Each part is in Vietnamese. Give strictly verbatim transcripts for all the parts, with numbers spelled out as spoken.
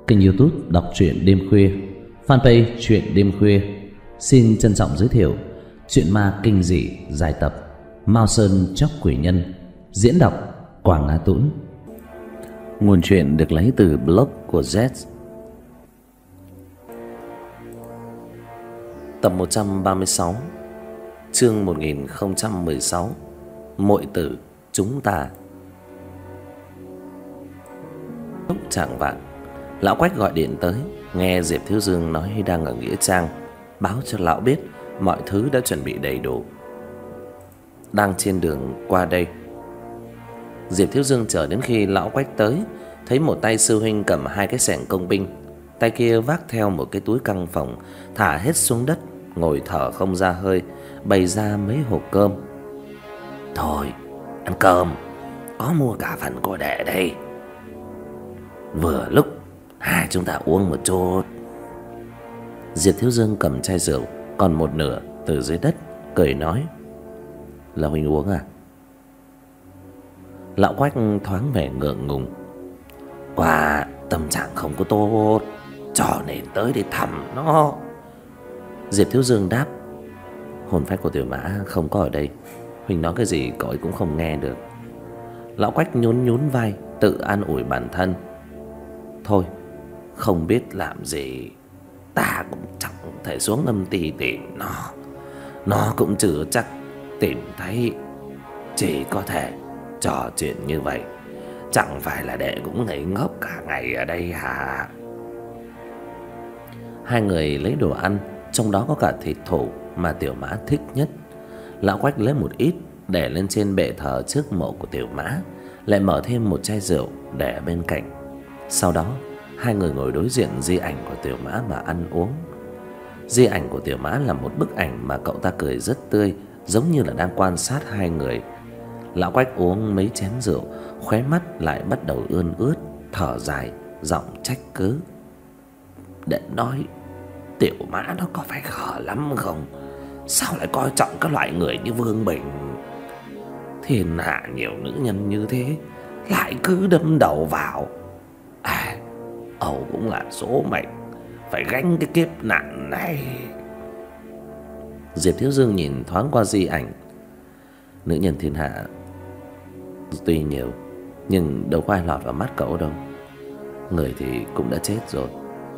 kênh YouTube đọc truyện đêm khuya, fanpage truyện đêm khuya. Xin trân trọng giới thiệu truyện ma kinh dị dài tập Mao Sơn Chóc Quỷ Nhân, diễn đọc Quảng Á Tũng. Nguồn truyện được lấy từ blog của Z. Tập một trăm ba mươi sáu, chương một nghìn không trăm mười sáu, Muội tử chúng ta. Lúc chạng vạng, lão Quách gọi điện tới, nghe Diệp Thiếu Dương nói đang ở nghĩa trang, báo cho lão biết mọi thứ đã chuẩn bị đầy đủ, đang trên đường qua đây. Diệp Thiếu Dương chờ đến khi lão Quách tới, thấy một tay sư huynh cầm hai cái xẻng công binh, tay kia vác theo một cái túi căng phòng, thả hết xuống đất, ngồi thở không ra hơi, bày ra mấy hộp cơm. Thôi, ăn cơm, có mua cả phần của đệ đây. Vừa lúc hai chúng ta uống một chút. Diệp Thiếu Dương cầm chai rượu còn một nửa từ dưới đất, cười nói: Là huynh uống à? Lão Quách thoáng vẻ ngượng ngùng: Quả tâm trạng không có tốt, cho nên tới để thăm nó. Diệp Thiếu Dương đáp: Hồn phách của Tiểu Mã không có ở đây, huynh nói cái gì cậu ấy cũng không nghe được. Lão Quách nhún nhún vai, tự an ủi bản thân: Thôi, không biết làm gì, ta cũng chẳng thể xuống âm ty tìm nó, nó cũng chưa chắc tìm thấy, chỉ có thể trò chuyện như vậy. Chẳng phải là đệ cũng ngây ngốc cả ngày ở đây hả? Hai người lấy đồ ăn, trong đó có cả thịt thổ mà Tiểu Mã thích nhất. Lão Quách lấy một ít để lên trên bệ thờ trước mộ của Tiểu Mã, lại mở thêm một chai rượu để bên cạnh. Sau đó hai người ngồi đối diện di ảnh của Tiểu Mã mà ăn uống. Di ảnh của Tiểu Mã là một bức ảnh mà cậu ta cười rất tươi, giống như là đang quan sát hai người. Lão Quách uống mấy chén rượu, khóe mắt lại bắt đầu ươn ướt, thở dài, giọng trách cứ: Đệ nói Tiểu Mã nó có phải khờ lắm không? Sao lại coi trọng các loại người như Vương Bình? Thiên hạ nhiều nữ nhân như thế, lại cứ đâm đầu vào. À, Âu cũng là số mệnh, phải gánh cái kiếp nạn này. Diệp Thiếu Dương nhìn thoáng qua di ảnh. Nữ nhân thiên hạ tuy nhiều, nhưng đâu có ai lọt vào mắt cậu đâu. Người thì cũng đã chết rồi.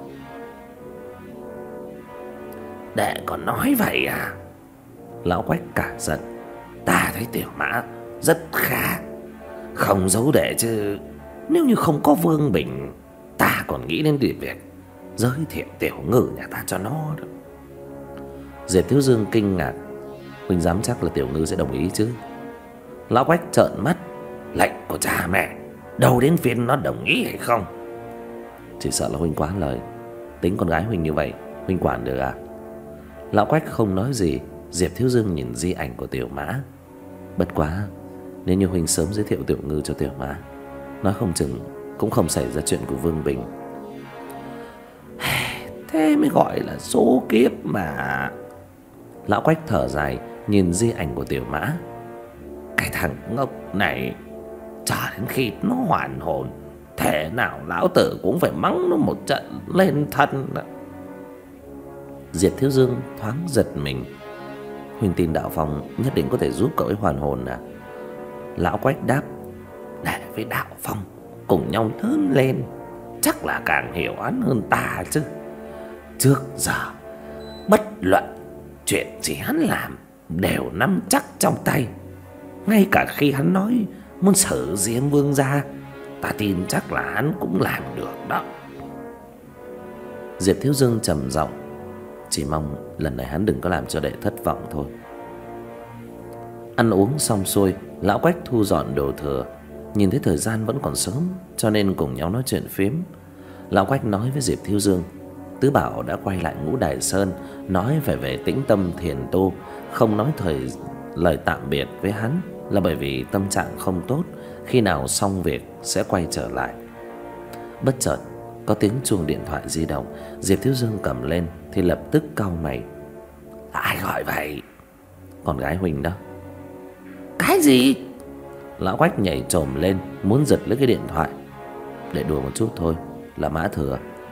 Đệ còn nói vậy à? Lão Quách cả giận: Ta thấy Tiểu Mã rất khác, không giấu đệ chứ. Nếu như không có Vương Bình, ta còn nghĩ đến việc giới thiệu Tiểu Ngư nhà ta cho nó đó. Diệp Thiếu Dương kinh ngạc: Huynh dám chắc là Tiểu Ngư sẽ đồng ý chứ? Lão Quách trợn mắt: Lệnh của cha mẹ, đâu đến phiên nó đồng ý hay không? Chỉ sợ là huynh quá lời. Tính con gái huynh như vậy, huynh quản được à? Lão Quách không nói gì. Diệp Thiếu Dương nhìn di ảnh của Tiểu Mã: Bất quá, nếu như huynh sớm giới thiệu Tiểu Ngư cho Tiểu Mã, nói không chừng cũng không xảy ra chuyện của Vương Bình. Thế mới gọi là số kiếp mà. Lão Quách thở dài, nhìn di ảnh của Tiểu Mã: Cái thằng ngốc này, chờ đến khi nó hoàn hồn, thế nào lão tử cũng phải mắng nó một trận lên thân đó. Diệp Thiếu Dương thoáng giật mình: Huynh tin Đạo Phong nhất định có thể giúp cậu ấy hoàn hồn à? Lão Quách đáp: Để với Đạo Phong cùng nhau lớn lên, chắc là càng hiểu hắn hơn ta chứ. Trước giờ bất luận chuyện gì hắn làm đều nắm chắc trong tay. Ngay cả khi hắn nói muốn xử Diêm Vương gia, ta tin chắc là hắn cũng làm được đó. Diệp Thiếu Dương trầm giọng: Chỉ mong lần này hắn đừng có làm cho đệ thất vọng thôi. Ăn uống xong xuôi, lão Quách thu dọn đồ thừa. Nhìn thấy thời gian vẫn còn sớm, cho nên cùng nhau nói chuyện phiếm. Lão Quách nói với Diệp Thiếu Dương: Tứ Bảo đã quay lại Ngũ Đài Sơn, nói phải về tĩnh tâm thiền tu, không nói thời lời tạm biệt với hắn là bởi vì tâm trạng không tốt, khi nào xong việc sẽ quay trở lại. Bất chợt có tiếng chuông điện thoại di động. Diệp Thiếu Dương cầm lên thì lập tức cau mày: Ai gọi vậy? Con gái huynh đó. Cái gì? Lão Quách nhảy chồm lên, muốn giật lấy cái điện thoại. Để đùa một chút thôi, là Mã Thừa.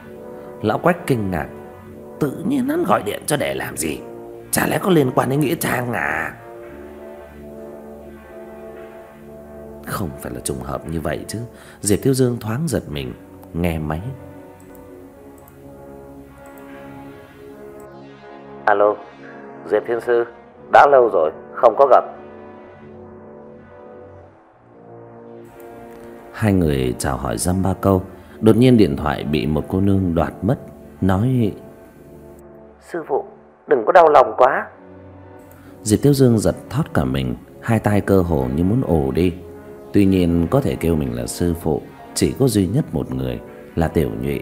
Lão Quách kinh ngạc. Tự nhiên hắn gọi điện cho để làm gì? Chả lẽ có liên quan đến nghĩa trang à? Không phải là trùng hợp như vậy chứ. Diệp Thiếu Dương thoáng giật mình, nghe máy. Alo, Diệp Thiên Sư, đã lâu rồi không có gặp. Hai người chào hỏi dăm ba câu, đột nhiên điện thoại bị một cô nương đoạt mất, nói: Sư phụ, đừng có đau lòng quá. Diệp Thiếu Dương giật thót cả mình, hai tay cơ hồ như muốn ồ đi. Tuy nhiên có thể kêu mình là sư phụ chỉ có duy nhất một người, là Tiểu Nhụy.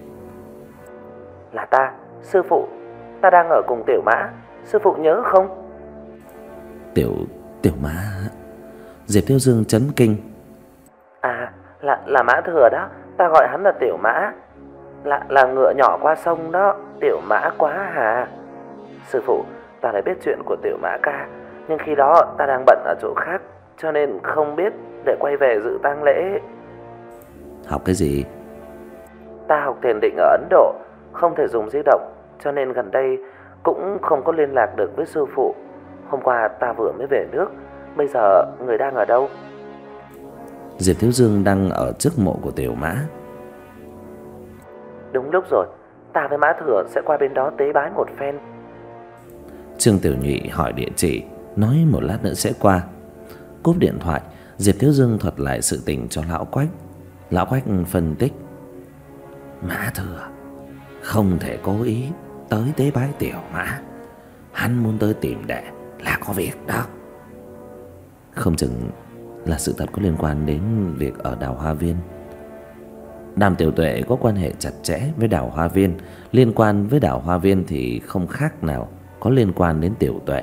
Là ta, sư phụ, ta đang ở cùng Tiểu Mã, sư phụ nhớ không? Tiểu... Tiểu Mã... Diệp Thiếu Dương chấn kinh. À, là, là Mã Thừa đó, ta gọi hắn là Tiểu Mã. Là, là ngựa nhỏ qua sông đó, Tiểu Mã quá hà. Sư phụ, ta đã biết chuyện của Tiểu Mã ca, nhưng khi đó ta đang bận ở chỗ khác, cho nên không biết để quay về dự tang lễ. Học cái gì? Ta học thiền định ở Ấn Độ, không thể dùng di động, cho nên gần đây cũng không có liên lạc được với sư phụ. Hôm qua ta vừa mới về nước, bây giờ người đang ở đâu? Diệp Thiếu Dương đang ở trước mộ của Tiểu Mã. Đúng lúc rồi, ta với Mã Thừa sẽ qua bên đó tế bái một phen. Trương Tiểu Nhụy hỏi địa chỉ, nói một lát nữa sẽ qua. Cúp điện thoại, Diệp Thiếu Dương thuật lại sự tình cho Lão Quách. Lão Quách phân tích: Mã Thừa không thể cố ý tới tế bái Tiểu Mã, hắn muốn tới tìm đệ là có việc đó. Không chừng là sự thật có liên quan đến việc ở Đào Hoa Viên. Đàm Tiểu Tuệ có quan hệ chặt chẽ với Đào Hoa Viên, liên quan với Đào Hoa Viên thì không khác nào có liên quan đến Tiểu Tuệ.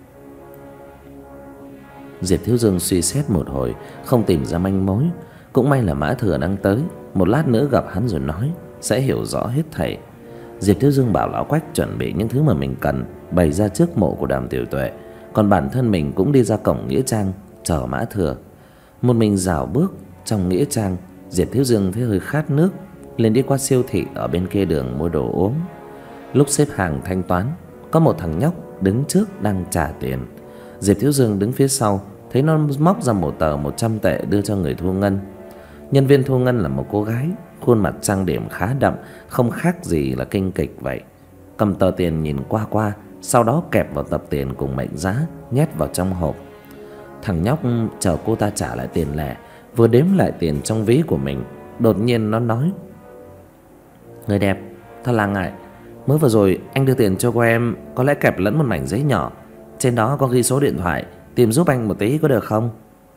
Diệp Thiếu Dương suy xét một hồi, không tìm ra manh mối. Cũng may là Mã Thừa đang tới, một lát nữa gặp hắn rồi nói, sẽ hiểu rõ hết thảy. Diệp Thiếu Dương bảo Lão Quách chuẩn bị những thứ mà mình cần, bày ra trước mộ của Đàm Tiểu Tuệ. Còn bản thân mình cũng đi ra cổng nghĩa trang chờ Mã Thừa. Một mình dạo bước trong nghĩa trang, Diệp Thiếu Dương thấy hơi khát nước, liền đi qua siêu thị ở bên kia đường mua đồ uống. Lúc xếp hàng thanh toán, có một thằng nhóc đứng trước đang trả tiền. Diệp Thiếu Dương đứng phía sau, thấy nó móc ra một tờ một trăm tệ đưa cho người thu ngân. Nhân viên thu ngân là một cô gái, khuôn mặt trang điểm khá đậm, không khác gì là kinh kịch vậy. Cầm tờ tiền nhìn qua qua, sau đó kẹp vào tập tiền cùng mệnh giá, nhét vào trong hộp. Thằng nhóc chờ cô ta trả lại tiền lẻ, vừa đếm lại tiền trong ví của mình, đột nhiên nó nói: Người đẹp, thật là ngại, mới vừa rồi anh đưa tiền cho cô em, có lẽ kẹp lẫn một mảnh giấy nhỏ, trên đó có ghi số điện thoại, tìm giúp anh một tí có được không?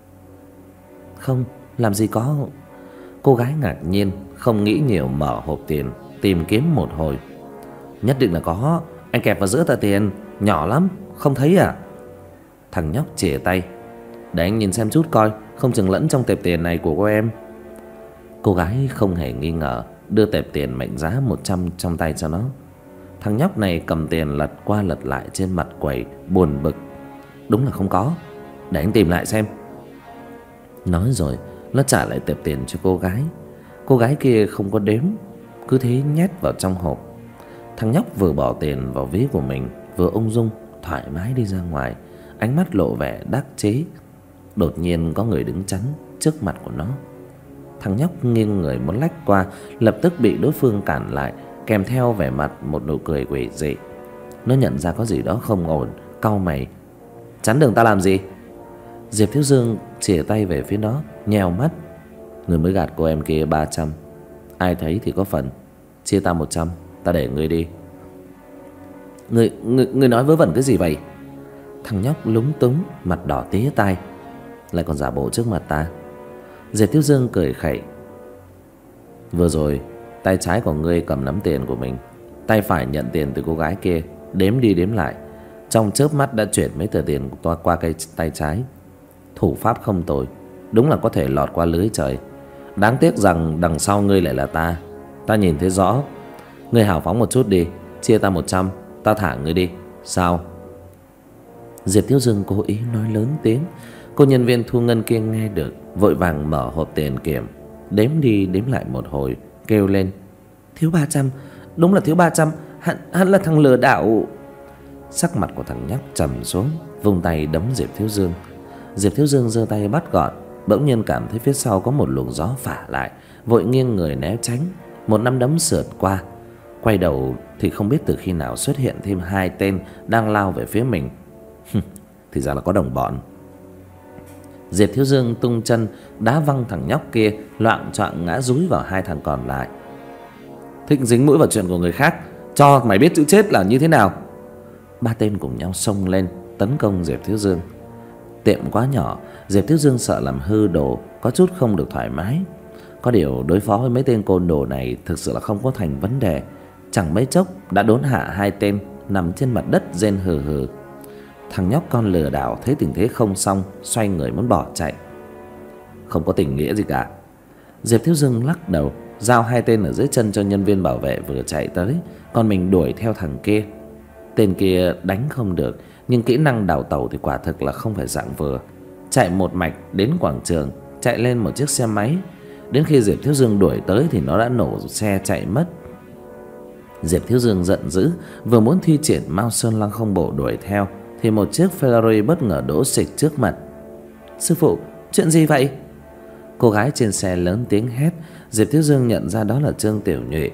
Không, làm gì có. Cô gái ngạc nhiên, không nghĩ nhiều mở hộp tiền, tìm kiếm một hồi. Nhất định là có, anh kẹp vào giữa tờ tiền, nhỏ lắm, không thấy à? Thằng nhóc chìa tay: Để anh nhìn xem chút coi, không chừng lẫn trong tệp tiền này của cô em. Cô gái không hề nghi ngờ, đưa tệp tiền mệnh giá một trăm trong tay cho nó. Thằng nhóc này cầm tiền lật qua lật lại trên mặt quầy, buồn bực: Đúng là không có, để anh tìm lại xem. Nói rồi nó trả lại tệp tiền cho cô gái. Cô gái kia không có đếm, cứ thế nhét vào trong hộp. Thằng nhóc vừa bỏ tiền vào ví của mình, vừa ung dung thoải mái đi ra ngoài, ánh mắt lộ vẻ đắc chí. Đột nhiên có người đứng chắn trước mặt của nó. Thằng nhóc nghiêng người muốn lách qua, lập tức bị đối phương cản lại, kèm theo vẻ mặt một nụ cười quỷ dị. Nó nhận ra có gì đó không ổn, cau mày: Chắn đường ta làm gì? Diệp Thiếu Dương chìa tay về phía nó, nhèo mắt: Người mới gạt cô em kia ba trăm, ai thấy thì có phần, chia ta một trăm, ta để người đi. Người, người, người nói vớ vẩn cái gì vậy? Thằng nhóc lúng túng, mặt đỏ tía tai, lại còn giả bộ trước mặt ta. Diệp Thiếu Dương cười khẩy: Vừa rồi tay trái của ngươi cầm nắm tiền của mình, tay phải nhận tiền từ cô gái kia, đếm đi đếm lại, trong chớp mắt đã chuyển mấy tờ tiền qua qua cái tay trái. Thủ pháp không tồi, đúng là có thể lọt qua lưới trời. Đáng tiếc rằng đằng sau ngươi lại là ta. Ta nhìn thấy rõ. Ngươi hào phóng một chút đi, chia ta một trăm, ta thả ngươi đi, sao? Diệp Thiếu Dương cố ý nói lớn tiếng. Cô nhân viên thu ngân kia nghe được, vội vàng mở hộp tiền kiểm, đếm đi đếm lại một hồi, kêu lên: Thiếu ba trăm, đúng là thiếu ba trăm. Hắn, hắn là thằng lừa đảo. Sắc mặt của thằng nhóc trầm xuống, vung tay đấm Diệp Thiếu Dương. Diệp Thiếu Dương giơ tay bắt gọn, bỗng nhiên cảm thấy phía sau có một luồng gió phả lại, vội nghiêng người né tránh. Một nắm đấm sượt qua, quay đầu thì không biết từ khi nào xuất hiện thêm hai tên đang lao về phía mình. Thì ra là có đồng bọn. Diệp Thiếu Dương tung chân đá văng thằng nhóc kia, loạng choạng ngã dúi vào hai thằng còn lại. Thích dính mũi vào chuyện của người khác, cho mày biết chữ chết là như thế nào. Ba tên cùng nhau xông lên tấn công Diệp Thiếu Dương. Tiệm quá nhỏ, Diệp Thiếu Dương sợ làm hư đồ, có chút không được thoải mái. Có điều đối phó với mấy tên côn đồ này thực sự là không có thành vấn đề. Chẳng mấy chốc đã đốn hạ hai tên nằm trên mặt đất rên hừ hừ. Thằng nhóc con lừa đảo thấy tình thế không xong, xoay người muốn bỏ chạy. Không có tình nghĩa gì cả. Diệp Thiếu Dương lắc đầu, giao hai tên ở dưới chân cho nhân viên bảo vệ vừa chạy tới, còn mình đuổi theo thằng kia. Tên kia đánh không được, nhưng kỹ năng đào tẩu thì quả thực là không phải dạng vừa. Chạy một mạch đến quảng trường, chạy lên một chiếc xe máy. Đến khi Diệp Thiếu Dương đuổi tới thì nó đã nổ xe chạy mất. Diệp Thiếu Dương giận dữ, vừa muốn thi triển Mao Sơn Lăng Không Bộ đuổi theo thì một chiếc Ferrari bất ngờ đỗ xịch trước mặt. Sư phụ, chuyện gì vậy? Cô gái trên xe lớn tiếng hét. Diệp Thiếu Dương nhận ra đó là Trương Tiểu Nhụy,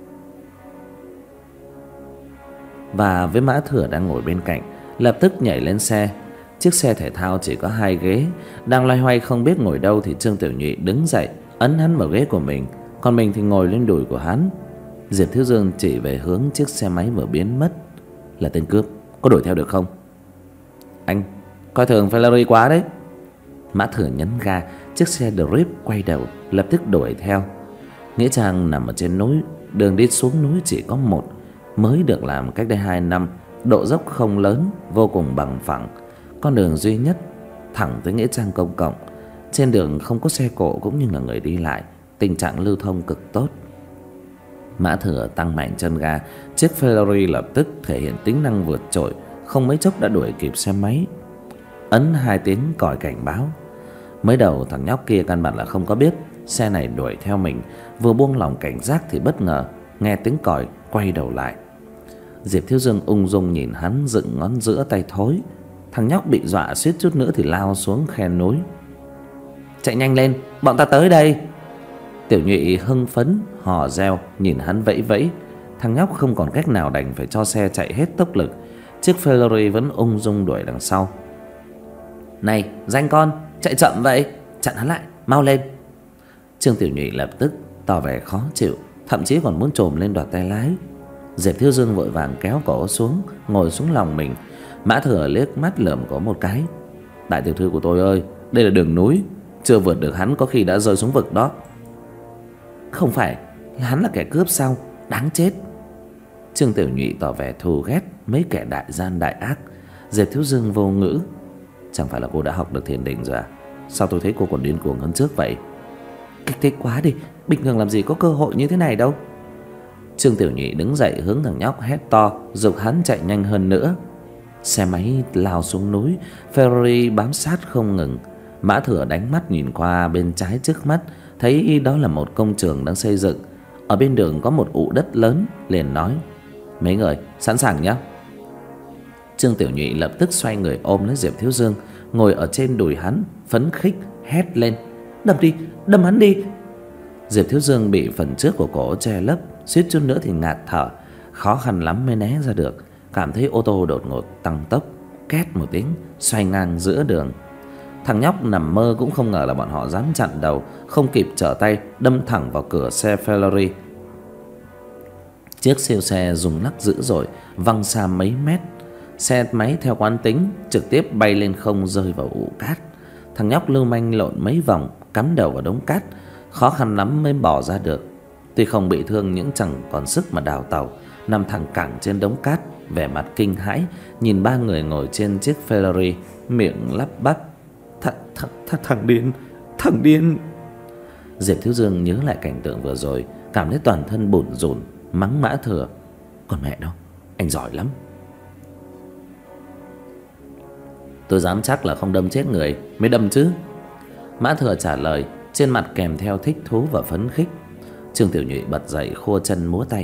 và với Mã Thừa đang ngồi bên cạnh, lập tức nhảy lên xe. Chiếc xe thể thao chỉ có hai ghế, đang loay hoay không biết ngồi đâu thì Trương Tiểu Nhụy đứng dậy ấn hắn vào ghế của mình, còn mình thì ngồi lên đùi của hắn. Diệp Thiếu Dương chỉ về hướng chiếc xe máy vừa biến mất. Là tên cướp, có đuổi theo được không? Anh coi thường Ferrari quá đấy. Mã Thừa nhấn ga, chiếc xe Drift quay đầu lập tức đuổi theo. Nghĩa trang nằm ở trên núi, đường đi xuống núi chỉ có một, mới được làm cách đây hai năm, độ dốc không lớn, vô cùng bằng phẳng. Con đường duy nhất thẳng tới nghĩa trang công cộng. Trên đường không có xe cộ cũng như là người đi lại, tình trạng lưu thông cực tốt. Mã Thừa tăng mạnh chân ga, chiếc Ferrari lập tức thể hiện tính năng vượt trội, không mấy chốc đã đuổi kịp xe máy. Ấn hai tiếng còi cảnh báo. Mới đầu thằng nhóc kia căn bản là không có biết xe này đuổi theo mình, vừa buông lỏng cảnh giác thì bất ngờ nghe tiếng còi, quay đầu lại. Diệp Thiếu Dương ung dung nhìn hắn dựng ngón giữa tay thối. Thằng nhóc bị dọa suýt chút nữa thì lao xuống khe núi. Chạy nhanh lên, bọn ta tới đây. Tiểu Nhụy hưng phấn hò reo nhìn hắn vẫy vẫy. Thằng nhóc không còn cách nào đành phải cho xe chạy hết tốc lực. Chiếc Ferrari vẫn ung dung đuổi đằng sau. Này danh con, chạy chậm vậy, chặn hắn lại, mau lên. Trương Tiểu Nhụy lập tức tỏ vẻ khó chịu, thậm chí còn muốn trồm lên đoạt tay lái. Diệp Thiếu Dương vội vàng kéo cổ xuống, ngồi xuống lòng mình. Mã Thừa liếc mắt lườm cổ một cái. Đại tiểu thư của tôi ơi, đây là đường núi, chưa vượt được hắn có khi đã rơi xuống vực đó. Không phải là hắn là kẻ cướp sao, đáng chết. Trương Tiểu Nhụy tỏ vẻ thù ghét mấy kẻ đại gian đại ác. Diệp Thiếu Dương vô ngữ. Chẳng phải là cô đã học được thiền định rồi à? Sao tôi thấy cô còn điên cuồng hơn trước vậy? Kích thích quá đi, bình thường làm gì có cơ hội như thế này đâu. Trương Tiểu Nhụy đứng dậy hướng thằng nhóc hét to, giục hắn chạy nhanh hơn nữa. Xe máy lao xuống núi, Ferrari bám sát không ngừng. Mã Thừa đánh mắt nhìn qua bên trái trước mắt, thấy đó là một công trường đang xây dựng. Ở bên đường có một ụ đất lớn, liền nói: mấy người sẵn sàng nhé. Trương Tiểu Nhụy lập tức xoay người ôm lấy Diệp Thiếu Dương, ngồi ở trên đùi hắn, phấn khích hét lên: đâm đi, đâm hắn đi. Diệp Thiếu Dương bị phần trước của cổ che lấp, suýt chút nữa thì ngạt thở, khó khăn lắm mới né ra được. Cảm thấy ô tô đột ngột tăng tốc, két một tiếng xoay ngang giữa đường. Thằng nhóc nằm mơ cũng không ngờ là bọn họ dám chặn đầu, không kịp trở tay đâm thẳng vào cửa xe Ferrari. Chiếc siêu xe rung lắc dữ dội, văng xa mấy mét. Xe máy theo quán tính trực tiếp bay lên không, rơi vào ụ cát. Thằng nhóc lưu manh lộn mấy vòng, cắm đầu vào đống cát, khó khăn lắm mới bỏ ra được. Tuy không bị thương nhưng chẳng còn sức mà đào tàu, nằm thẳng cẳng trên đống cát, vẻ mặt kinh hãi nhìn ba người ngồi trên chiếc Ferrari, miệng lắp bắp: Th th th thằng điên, thằng điên. Diệp Thiếu Dương nhớ lại cảnh tượng vừa rồi, cảm thấy toàn thân bủn rủn, mắng Mã Thừa: còn mẹ đâu, anh giỏi lắm. Tôi dám chắc là không đâm chết người mới đâm chứ. Mã Thừa trả lời, trên mặt kèm theo thích thú và phấn khích. Trương Tiểu Nhụy bật dậy khua chân múa tay: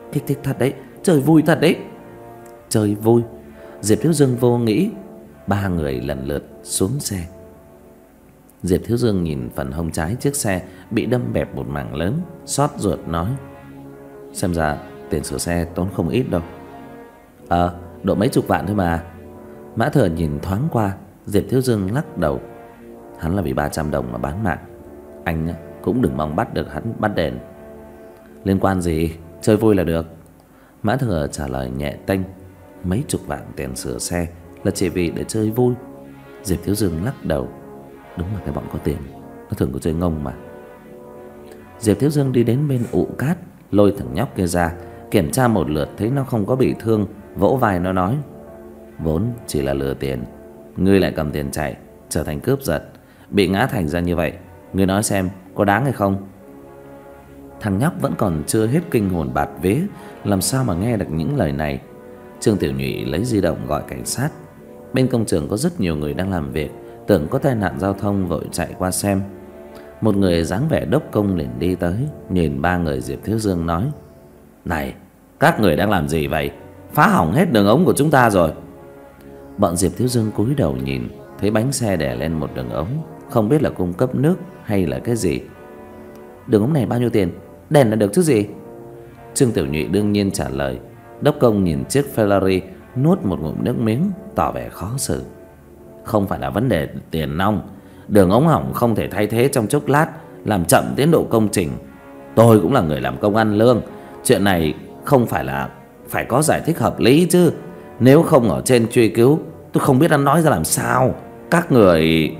Kích thích thật đấy, chơi vui thật đấy. Chơi vui? Diệp Thiếu Dương vô nghĩ. Ba người lần lượt xuống xe. Diệp Thiếu Dương nhìn phần hông trái chiếc xe bị đâm bẹp một mảng lớn, xót ruột nói: xem ra tiền sửa xe tốn không ít đâu. Ờ, độ mấy chục vạn thôi mà. Mã Thừa nhìn thoáng qua. Diệp Thiếu Dương lắc đầu. Hắn là vì ba trăm đồng mà bán mạng. Anh cũng đừng mong bắt được hắn bắt đền. Liên quan gì, chơi vui là được. Mã Thừa trả lời nhẹ tênh. Mấy chục vạn tiền sửa xe là chỉ vì để chơi vui. Diệp Thiếu Dương lắc đầu. Đúng là cái bọn có tiền, nó thường có chơi ngông mà. Diệp Thiếu Dương đi đến bên ụ cát, lôi thằng nhóc kia ra, kiểm tra một lượt thấy nó không có bị thương, vỗ vai nó nói: vốn chỉ là lừa tiền, ngươi lại cầm tiền chạy, trở thành cướp giật, bị ngã thành ra như vậy, ngươi nói xem có đáng hay không? Thằng nhóc vẫn còn chưa hết kinh hồn bạt vía, làm sao mà nghe được những lời này. Trương Tiểu Nhụy lấy di động gọi cảnh sát. Bên công trường có rất nhiều người đang làm việc, tưởng có tai nạn giao thông vội chạy qua xem. Một người dáng vẻ đốc công liền đi tới, nhìn ba người Diệp Thiếu Dương nói: này, các người đang làm gì vậy? Phá hỏng hết đường ống của chúng ta rồi. Bọn Diệp Thiếu Dương cúi đầu nhìn, thấy bánh xe đè lên một đường ống, không biết là cung cấp nước hay là cái gì. Đường ống này bao nhiêu tiền? Đèn là được chứ gì? Trương Tiểu Nhụy đương nhiên trả lời. Đốc công nhìn chiếc Ferrari, nuốt một ngụm nước miếng, tỏ vẻ khó xử. Không phải là vấn đề tiền nong, đường ống hỏng không thể thay thế trong chốc lát, làm chậm tiến độ công trình. Tôi cũng là người làm công ăn lương, chuyện này không phải là phải có giải thích hợp lý chứ. Nếu không ở trên truy cứu, tôi không biết ăn nói ra làm sao. Các người...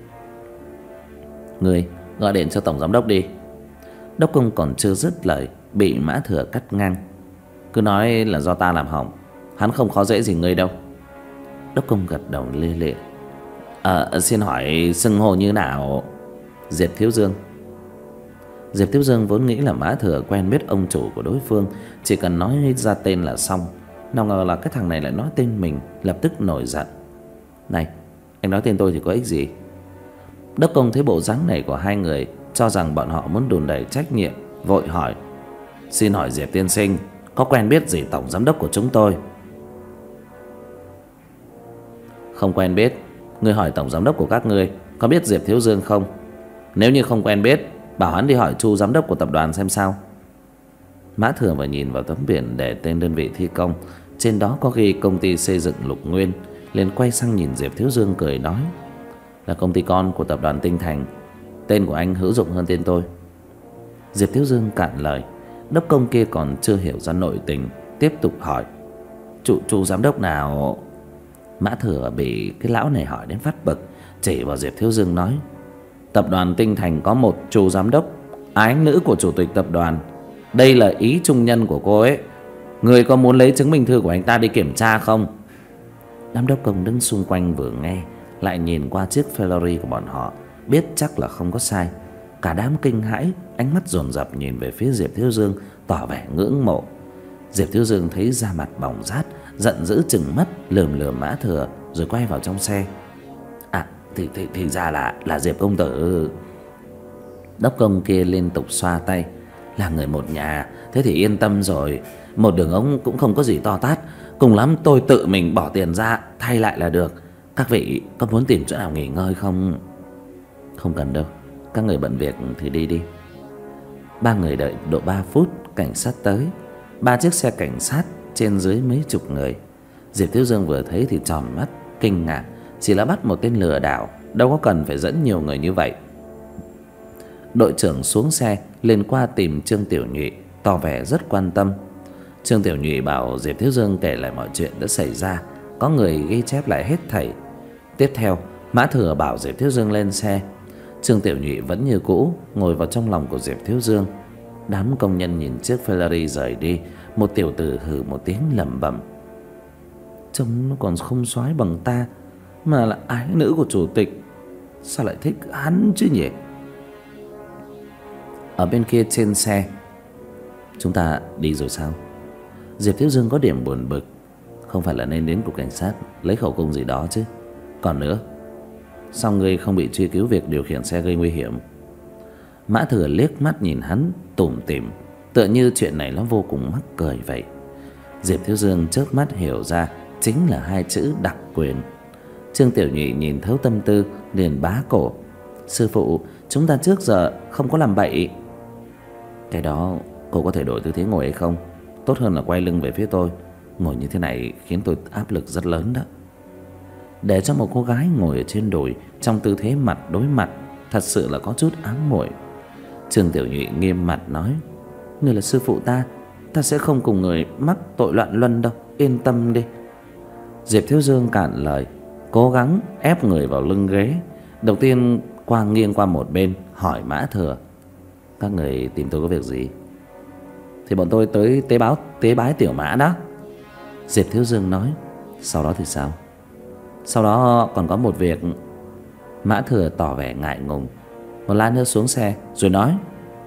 Người gọi điện cho tổng giám đốc đi. Đốc công còn chưa dứt lời, bị Mã Thừa cắt ngang. Cứ nói là do ta làm hỏng, hắn không khó dễ gì ngươi đâu. Đốc công gật đầu lia lịa. À, xin hỏi xưng hô như nào? Diệp Thiếu Dương. Diệp Thiếu Dương vốn nghĩ là Mã Thừa quen biết ông chủ của đối phương, chỉ cần nói ra tên là xong. Nào ngờ là cái thằng này lại nói tên mình, lập tức nổi giận. Này, anh nói tên tôi thì có ích gì? Đốc công thấy bộ dáng này của hai người, cho rằng bọn họ muốn đùn đẩy trách nhiệm, vội hỏi: xin hỏi Diệp tiên sinh, có quen biết gì tổng giám đốc của chúng tôi? Không quen biết. Ngươi hỏi tổng giám đốc của các ngươi có biết Diệp Thiếu Dương không? Nếu như không quen biết, bảo hắn đi hỏi Chu giám đốc của tập đoàn xem sao. Mã Thừa vừa nhìn vào tấm biển để tên đơn vị thi công, trên đó có ghi công ty xây dựng Lục Nguyên, liền quay sang nhìn Diệp Thiếu Dương cười nói: là công ty con của tập đoàn Tinh Thành, tên của anh hữu dụng hơn tên tôi. Diệp Thiếu Dương cạn lời. Đốc công kia còn chưa hiểu ra nội tình, tiếp tục hỏi: Chu, chu giám đốc nào? Mã Thừa bị cái lão này hỏi đến phát bực, chỉ vào Diệp Thiếu Dương nói: tập đoàn Tinh Thành có một chu giám đốc, ái nữ của chủ tịch tập đoàn. Đây là ý trung nhân của cô ấy. Người có muốn lấy chứng minh thư của anh ta đi kiểm tra không? Đám đốc công đứng xung quanh vừa nghe, lại nhìn qua chiếc Ferrari của bọn họ, biết chắc là không có sai. Cả đám kinh hãi, ánh mắt dồn dập nhìn về phía Diệp Thiếu Dương, tỏ vẻ ngưỡng mộ. Diệp Thiếu Dương thấy da mặt bỏng rát, giận dữ chừng mắt, lườm lườm Mã Thừa rồi quay vào trong xe. À, thì thì thì ra là là Diệp công tử. Đốc công kia liên tục xoa tay: là người một nhà, thế thì yên tâm rồi. Một đường ống cũng không có gì to tát, cùng lắm tôi tự mình bỏ tiền ra thay lại là được. Các vị có muốn tìm chỗ nào nghỉ ngơi không? Không cần đâu, các người bận việc thì đi đi. Ba người đợi độ ba phút, cảnh sát tới. Ba chiếc xe cảnh sát, trên dưới mấy chục người. Diệp Thiếu Dương vừa thấy thì tròn mắt, kinh ngạc. Chỉ là bắt một tên lừa đảo, đâu có cần phải dẫn nhiều người như vậy. Đội trưởng xuống xe, liền qua tìm Trương Tiểu Nhụy, tỏ vẻ rất quan tâm. Trương Tiểu Nhụy bảo Diệp Thiếu Dương kể lại mọi chuyện đã xảy ra, có người ghi chép lại hết thảy. Tiếp theo, Mã Thừa bảo Diệp Thiếu Dương lên xe. Trương Tiểu Nhụy vẫn như cũ, ngồi vào trong lòng của Diệp Thiếu Dương. Đám công nhân nhìn chiếc Ferrari rời đi, một tiểu tử hừ một tiếng lẩm bẩm: trông nó còn không xoái bằng ta, mà là ái nữ của chủ tịch, sao lại thích hắn chứ nhỉ? Ở bên kia trên xe: chúng ta đi rồi sao? Diệp Thiếu Dương có điểm buồn bực. Không phải là nên đến cục cảnh sát lấy khẩu cung gì đó chứ? Còn nữa, sao ngươi không bị truy cứu việc điều khiển xe gây nguy hiểm? Mã Thừa liếc mắt nhìn hắn, tủm tỉm, tựa như chuyện này nó vô cùng mắc cười vậy. Diệp Thiếu Dương chớp mắt hiểu ra chính là hai chữ đặc quyền. Trương Tiểu Nhụy nhìn thấu tâm tư liền bá cổ: "Sư phụ, chúng ta trước giờ không có làm bậy." "Cái đó cô có thể đổi tư thế ngồi hay không? Tốt hơn là quay lưng về phía tôi. Ngồi như thế này khiến tôi áp lực rất lớn đó." Để cho một cô gái ngồi ở trên đùi trong tư thế mặt đối mặt thật sự là có chút ám muội. Trương Tiểu Nhụy nghiêm mặt nói: "Người là sư phụ ta, ta sẽ không cùng người mắc tội loạn luân đâu, yên tâm đi." Diệp Thiếu Dương cạn lời, cố gắng ép người vào lưng ghế. Đầu tiên qua nghiêng qua một bên hỏi Mã Thừa: "Các người tìm tôi có việc gì?" "Thì bọn tôi tới tế báo tế bái Tiểu Mã đó." Diệp Thiếu Dương nói. "Sau đó thì sao?" "Sau đó còn có một việc." Mã Thừa tỏ vẻ ngại ngùng. Một lát nữa xuống xe rồi nói.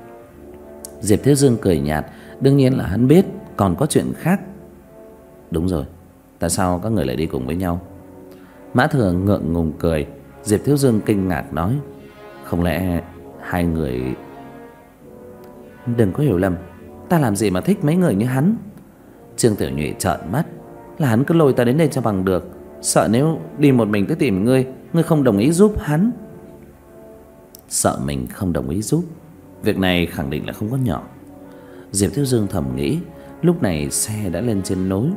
Diệp Thiếu Dương cười nhạt, đương nhiên là hắn biết còn có chuyện khác. "Đúng rồi, tại sao các người lại đi cùng với nhau?" Mã Thừa ngượng ngùng cười. Diệp Thiếu Dương kinh ngạc nói: "Không lẽ hai người..." "Đừng có hiểu lầm, ta làm gì mà thích mấy người như hắn." Trương Tiểu Nhụy trợn mắt: "Là hắn cứ lôi ta đến đây cho bằng được, sợ nếu đi một mình tới tìm ngươi, ngươi không đồng ý giúp hắn." Sợ mình không đồng ý giúp, việc này khẳng định là không có nhỏ. Diệp Thiếu Dương thầm nghĩ. Lúc này xe đã lên trên núi.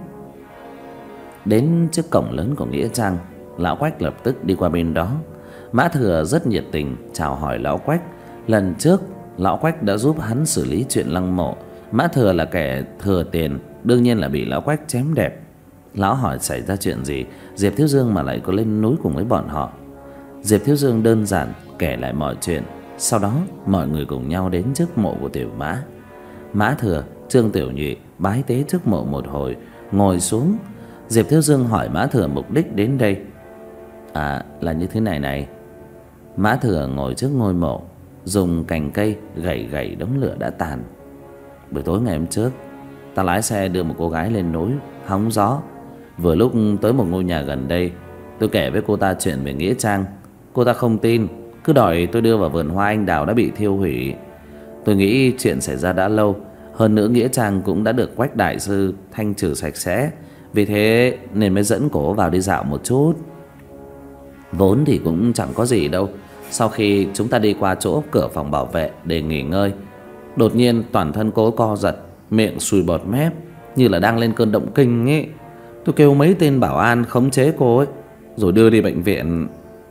Đến trước cổng lớn của nghĩa trang, lão Quách lập tức đi qua bên đó. Mã Thừa rất nhiệt tình chào hỏi lão Quách. Lần trước lão Quách đã giúp hắn xử lý chuyện lăng mộ. Mã Thừa là kẻ thừa tiền, đương nhiên là bị lão Quách chém đẹp. Lão hỏi xảy ra chuyện gì, Diệp Thiếu Dương mà lại có lên núi cùng với bọn họ. Diệp Thiếu Dương đơn giản kể lại mọi chuyện. Sau đó mọi người cùng nhau đến trước mộ của Tiểu Mã. Mã Thừa, Trương Tiểu Nhụy bái tế trước mộ một hồi, ngồi xuống. Diệp Thiếu Dương hỏi Mã Thừa mục đích đến đây. "À, là như thế này này." Mã Thừa ngồi trước ngôi mộ, dùng cành cây gảy gảy đống lửa đã tàn. "Buổi tối ngày hôm trước, ta lái xe đưa một cô gái lên núi hóng gió. Vừa lúc tới một ngôi nhà gần đây, tôi kể với cô ta chuyện về nghĩa trang. Cô ta không tin, cứ đòi tôi đưa vào vườn hoa anh đào đã bị thiêu hủy. Tôi nghĩ chuyện xảy ra đã lâu, hơn nữa nghĩa trang cũng đã được Quách đại sư thanh trừ sạch sẽ, vì thế nên mới dẫn cổ vào đi dạo một chút. Vốn thì cũng chẳng có gì đâu. Sau khi chúng ta đi qua chỗ cửa phòng bảo vệ để nghỉ ngơi, đột nhiên toàn thân cô co giật, miệng sùi bọt mép như là đang lên cơn động kinh ấy. Tôi kêu mấy tên bảo an khống chế cô ấy rồi đưa đi bệnh viện."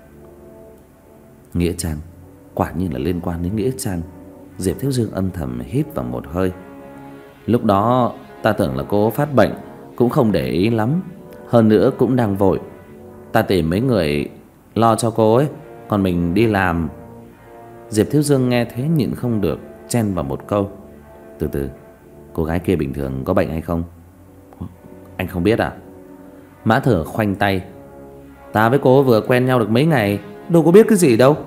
Nghĩa trang, quả nhiên là liên quan đến nghĩa trang. Diệp Thiếu Dương âm thầm hít vào một hơi. "Lúc đó ta tưởng là cô phát bệnh, cũng không để ý lắm. Hơn nữa cũng đang vội, ta tìm mấy người lo cho cô ấy, còn mình đi làm." Diệp Thiếu Dương nghe thế nhịn không được chen vào một câu: "Từ từ, cô gái kia bình thường có bệnh hay không?" "Anh không biết à?" Mã Thừa khoanh tay: "Ta với cô vừa quen nhau được mấy ngày, đâu có biết cái gì đâu."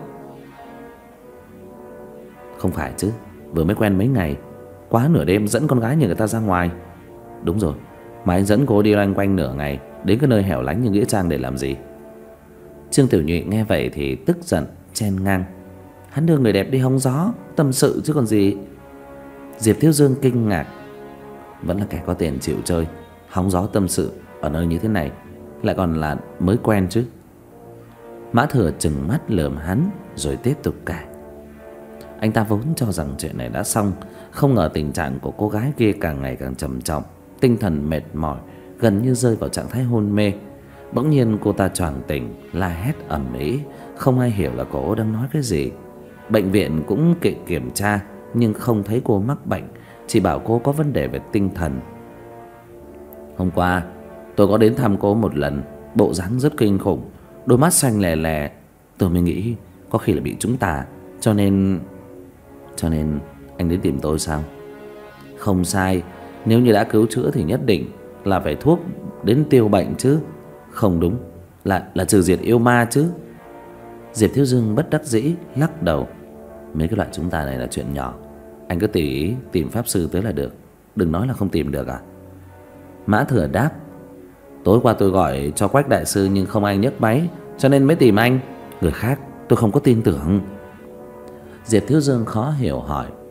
"Không phải chứ, vừa mới quen mấy ngày, quá nửa đêm dẫn con gái như người ta ra ngoài." "Đúng rồi, mà anh dẫn cô đi loanh quanh nửa ngày đến cái nơi hẻo lánh như nghĩa trang để làm gì?" Trương Tiểu Nhụy nghe vậy thì tức giận chen ngang: "Hắn đưa người đẹp đi hóng gió, tâm sự chứ còn gì." Diệp Thiếu Dương kinh ngạc. Vẫn là kẻ có tiền chịu chơi, hóng gió tâm sự ở nơi như thế này, lại còn là mới quen chứ. Mã Thừa trừng mắt lườm hắn rồi tiếp tục kể. Anh ta vốn cho rằng chuyện này đã xong, không ngờ tình trạng của cô gái kia càng ngày càng trầm trọng, tinh thần mệt mỏi, gần như rơi vào trạng thái hôn mê. Bỗng nhiên cô ta choàng tỉnh, la hét ầm ĩ, không ai hiểu là cô đang nói cái gì. Bệnh viện cũng kệ kiểm tra nhưng không thấy cô mắc bệnh, chỉ bảo cô có vấn đề về tinh thần. Hôm qua tôi có đến thăm cô một lần, bộ dáng rất kinh khủng, đôi mắt xanh lè lè. Tôi mới nghĩ có khi là bị trúng tà, cho nên cho nên anh đến tìm tôi sao? Không sai, nếu như đã cứu chữa thì nhất định là phải thuốc đến tiêu bệnh chứ. Không đúng, là là trừ diệt yêu ma chứ. Diệp Thiếu Dương bất đắc dĩ lắc đầu. Mấy cái loại chúng ta này là chuyện nhỏ, anh cứ tùy ý tìm pháp sư tới là được, đừng nói là không tìm được à. Mã Thừa đáp. Tối qua tôi gọi cho Quách đại sư nhưng không ai nhấc máy, cho nên mới tìm anh. Người khác tôi không có tin tưởng. Diệp Thiếu Dương khó hiểu hỏi.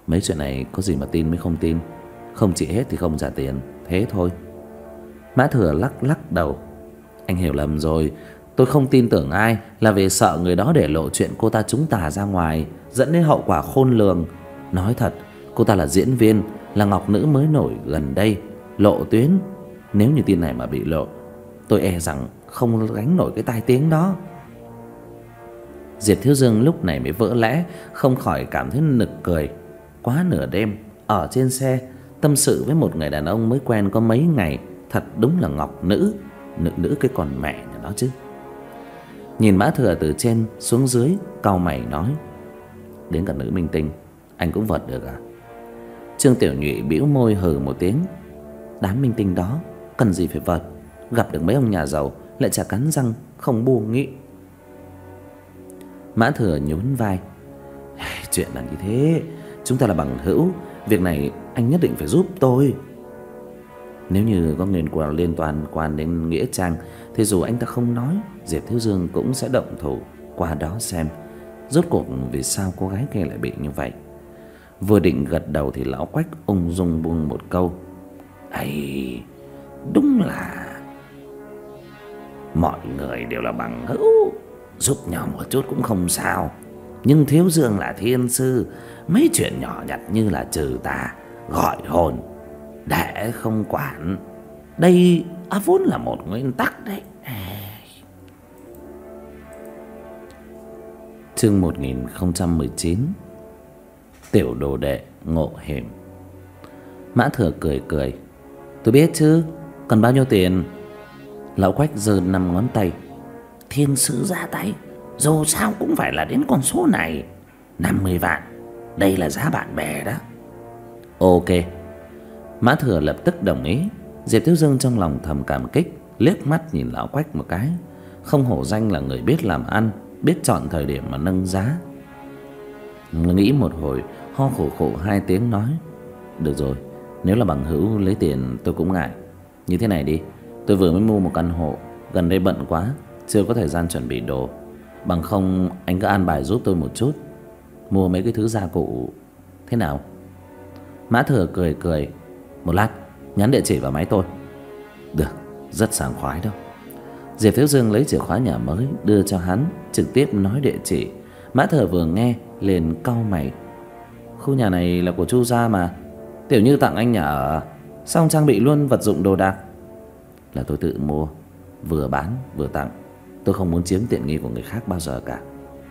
Mấy chuyện này có gì mà tin mới không tin. Không trị hết thì không trả tiền, thế thôi. Mã Thừa lắc lắc đầu. Anh hiểu lầm rồi. Tôi không tin tưởng ai là vì sợ người đó để lộ chuyện cô ta trúng tà ra ngoài, dẫn đến hậu quả khôn lường. Nói thật, cô ta là diễn viên, là ngọc nữ mới nổi gần đây, lộ tuyến. Nếu như tin này mà bị lộ, tôi e rằng không gánh nổi cái tai tiếng đó. Diệp Thiếu Dương lúc này mới vỡ lẽ, không khỏi cảm thấy nực cười. Quá nửa đêm, ở trên xe, tâm sự với một người đàn ông mới quen có mấy ngày, thật đúng là ngọc nữ. Nữ nữ cái con mẹ nhà nó chứ. Nhìn Mã Thừa từ trên xuống dưới, cau mày nói: Đến cả nữ minh tinh anh cũng vật được à? Trương Tiểu Nhụy bĩu môi hừ một tiếng. Đám minh tinh đó cần gì phải vật. Gặp được mấy ông nhà giàu lại chả cắn răng không buông nghĩ. Mã Thừa nhún vai. Chuyện là như thế, chúng ta là bằng hữu, việc này anh nhất định phải giúp tôi. Nếu như có liên quan liên toàn quan đến nghĩa trang thì dù anh ta không nói, Diệp Thiếu Dương cũng sẽ động thủ qua đó xem rốt cuộc vì sao cô gái kia lại bị như vậy. Vừa định gật đầu thì lão Quách ung dung buông một câu: ấy, đúng là mọi người đều là bằng hữu, giúp nhau một chút cũng không sao. Nhưng Thiếu Dương là thiên sư, mấy chuyện nhỏ nhặt như là trừ tà, gọi hồn, để không quản. Đây à, vốn là một nguyên tắc đấy. Chương một nghìn không trăm mười chín. Tiểu đồ đệ ngộ hiểm. Mã Thừa cười cười. Tôi biết chứ, cần bao nhiêu tiền? Lão Quách giơ năm ngón tay. Thiên sứ ra tay, dù sao cũng phải là đến con số này. Năm mươi vạn, đây là giá bạn bè đó. Ok. Mã Thừa lập tức đồng ý. Diệp Thiếu Dương trong lòng thầm cảm kích, liếc mắt nhìn lão Quách một cái. Không hổ danh là người biết làm ăn, biết chọn thời điểm mà nâng giá. Nghĩ một hồi, ho khổ khổ hai tiếng nói: Được rồi, nếu là bằng hữu lấy tiền tôi cũng ngại. Như thế này đi, tôi vừa mới mua một căn hộ, gần đây bận quá, chưa có thời gian chuẩn bị đồ. Bằng không anh cứ an bài giúp tôi một chút, mua mấy cái thứ gia cụ thế nào? Mã Thừa cười cười. Một lát, nhắn địa chỉ vào máy tôi. Được, rất sảng khoái đâu. Diệp Thiếu Dương lấy chìa khóa nhà mới đưa cho hắn, trực tiếp nói địa chỉ. Mã Thừa vừa nghe liền cau mày. Khu nhà này là của Chu gia mà, Tiểu Như tặng anh nhà ở, sao không trang bị luôn vật dụng đồ đạc? Là tôi tự mua, vừa bán vừa tặng. Tôi không muốn chiếm tiện nghi của người khác bao giờ cả.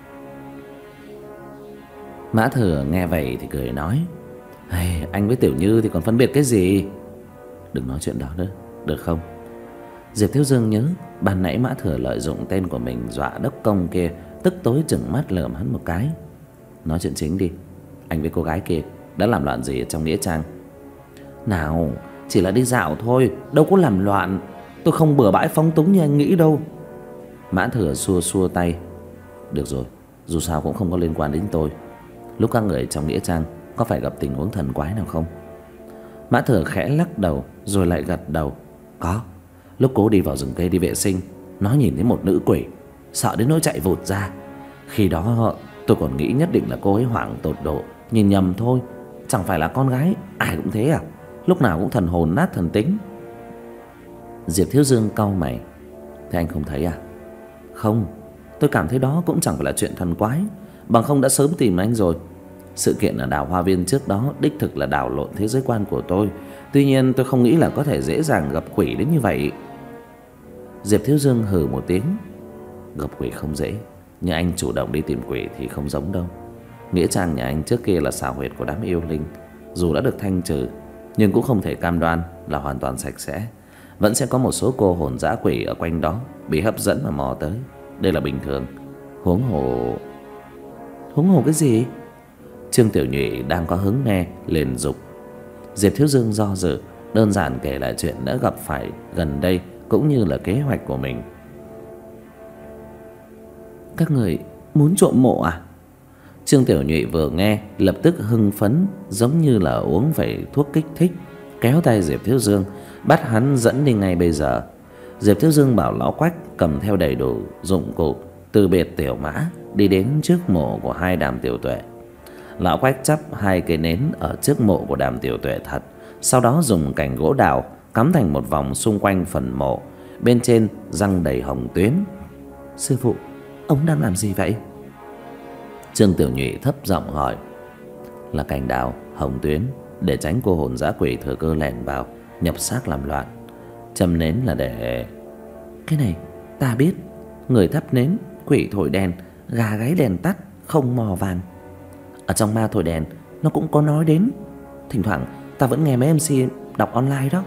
Mã Thừa nghe vậy thì cười nói: hey, anh với Tiểu Như thì còn phân biệt cái gì? Đừng nói chuyện đó nữa, được không? Diệp Thiếu Dương nhớ ban nãy Mã Thừa lợi dụng tên của mình dọa đốc công kia, tức tối chừng mắt lườm hắn một cái. Nói chuyện chính đi, anh với cô gái kia đã làm loạn gì ở trong nghĩa trang? Nào, chỉ là đi dạo thôi, đâu có làm loạn. Tôi không bừa bãi phóng túng như anh nghĩ đâu. Mã Thừa xua xua tay. Được rồi, dù sao cũng không có liên quan đến tôi. Lúc các người trong nghĩa trang có phải gặp tình huống thần quái nào không? Mã Thừa khẽ lắc đầu rồi lại gật đầu. Có, lúc cố đi vào rừng cây đi vệ sinh, nó nhìn thấy một nữ quỷ, sợ đến nỗi chạy vụt ra. Khi đó tôi còn nghĩ nhất định là cô ấy hoảng tột độ, nhìn nhầm thôi. Chẳng phải là con gái ai cũng thế à? Lúc nào cũng thần hồn nát thần tính. Diệp Thiếu Dương cau mày. Thế anh không thấy à? Không, tôi cảm thấy đó cũng chẳng phải là chuyện thần quái, bằng không đã sớm tìm anh rồi. Sự kiện ở đảo Hoa Viên trước đó đích thực là đảo lộn thế giới quan của tôi. Tuy nhiên tôi không nghĩ là có thể dễ dàng gặp quỷ đến như vậy. Diệp Thiếu Dương hừ một tiếng. Gặp quỷ không dễ, nhưng anh chủ động đi tìm quỷ thì không giống đâu. Nghĩa trang nhà anh trước kia là xào huyệt của đám yêu linh. Dù đã được thanh trừ, nhưng cũng không thể cam đoan là hoàn toàn sạch sẽ. Vẫn sẽ có một số cô hồn dã quỷ ở quanh đó bị hấp dẫn mà mò tới. Đây là bình thường. Huống hồ... Huống hồ cái gì? Trương Tiểu Nhụy đang có hứng nghe liền dục. Diệp Thiếu Dương do dự, đơn giản kể lại chuyện đã gặp phải gần đây, cũng như là kế hoạch của mình. Các người muốn trộm mộ à? Trương Tiểu Nhụy vừa nghe lập tức hưng phấn, giống như là uống phải thuốc kích thích, kéo tay Diệp Thiếu Dương bắt hắn dẫn đi ngay bây giờ. Diệp Thiếu Dương bảo lão Quách cầm theo đầy đủ dụng cụ, từ biệt Tiểu Mã đi đến trước mộ của hai Đàm Tiểu Tuệ. Lão Quách chắp hai cây nến ở trước mộ của Đàm Tiểu Tuệ thật, sau đó dùng cành gỗ đào cắm thành một vòng xung quanh phần mộ, bên trên răng đầy hồng tuyến. Sư phụ, ông đang làm gì vậy? Trương Tiểu Nhụy thấp giọng hỏi. Là cành đào hồng tuyến để tránh cô hồn dã quỷ thừa cơ lẻn vào nhập xác làm loạn. Châm nến là để... Cái này ta biết. Người thắp nến, quỷ thổi đèn, gà gáy đèn tắt, không mò van. Ở trong ma thổi đèn nó cũng có nói đến. Thỉnh thoảng ta vẫn nghe mấy em xê đọc online đó.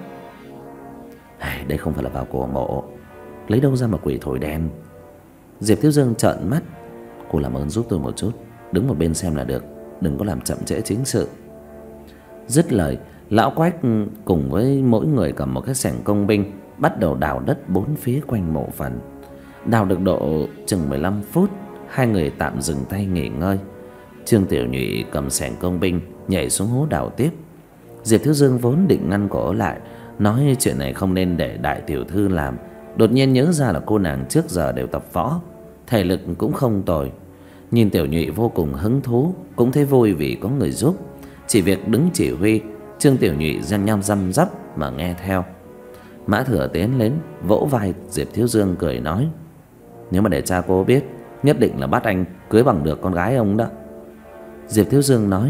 Đây không phải là vào cổ mộ, lấy đâu ra mà quỷ thổi đèn? Diệp Thiếu Dương trợn mắt. Cô làm ơn giúp tôi một chút, đứng một bên xem là được, đừng có làm chậm trễ chính sự. Dứt lời, lão Quách cùng với mỗi người cầm một cái xẻng công binh bắt đầu đào đất bốn phía quanh mộ phần. Đào được độ chừng mười lăm phút, hai người tạm dừng tay nghỉ ngơi. Trương Tiểu Nhụy cầm xẻng công binh nhảy xuống hố đào tiếp. Diệp Thiếu Dương vốn định ngăn cổ lại, nói chuyện này không nên để đại tiểu thư làm, đột nhiên nhớ ra là cô nàng trước giờ đều tập võ, thể lực cũng không tồi. Nhìn Tiểu Nhụy vô cùng hứng thú, cũng thấy vui vì có người giúp. Chỉ việc đứng chỉ huy, Trương Tiểu Nhụy răm nhăm răm rắp mà nghe theo. Mã Thừa tiến đến vỗ vai Diệp Thiếu Dương cười nói: Nếu mà để cha cô biết, nhất định là bắt anh cưới bằng được con gái ông đó. Diệp Thiếu Dương nói: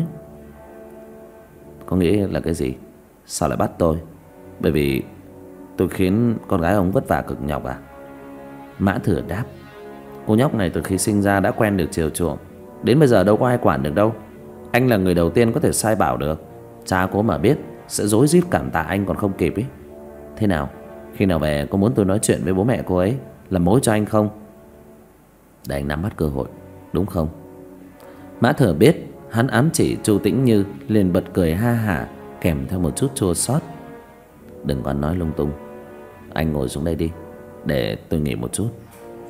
Có nghĩa là cái gì? Sao lại bắt tôi? Bởi vì tôi khiến con gái ông vất vả cực nhọc à? Mã Thừa đáp: Cô nhóc này từ khi sinh ra đã quen được chiều chuộng, đến bây giờ đâu có ai quản được đâu. Anh là người đầu tiên có thể sai bảo được. Cha cô mà biết sẽ rối rít cảm tạ anh còn không kịp ý. Thế nào, khi nào về có muốn tôi nói chuyện với bố mẹ cô ấy, làm mối cho anh không? Để anh nắm bắt cơ hội, đúng không? Mã Thừa biết hắn ám chỉ Chu Tĩnh Như, liền bật cười ha hả, kèm theo một chút chua xót. Đừng có nói lung tung. Anh ngồi xuống đây đi, để tôi nghỉ một chút.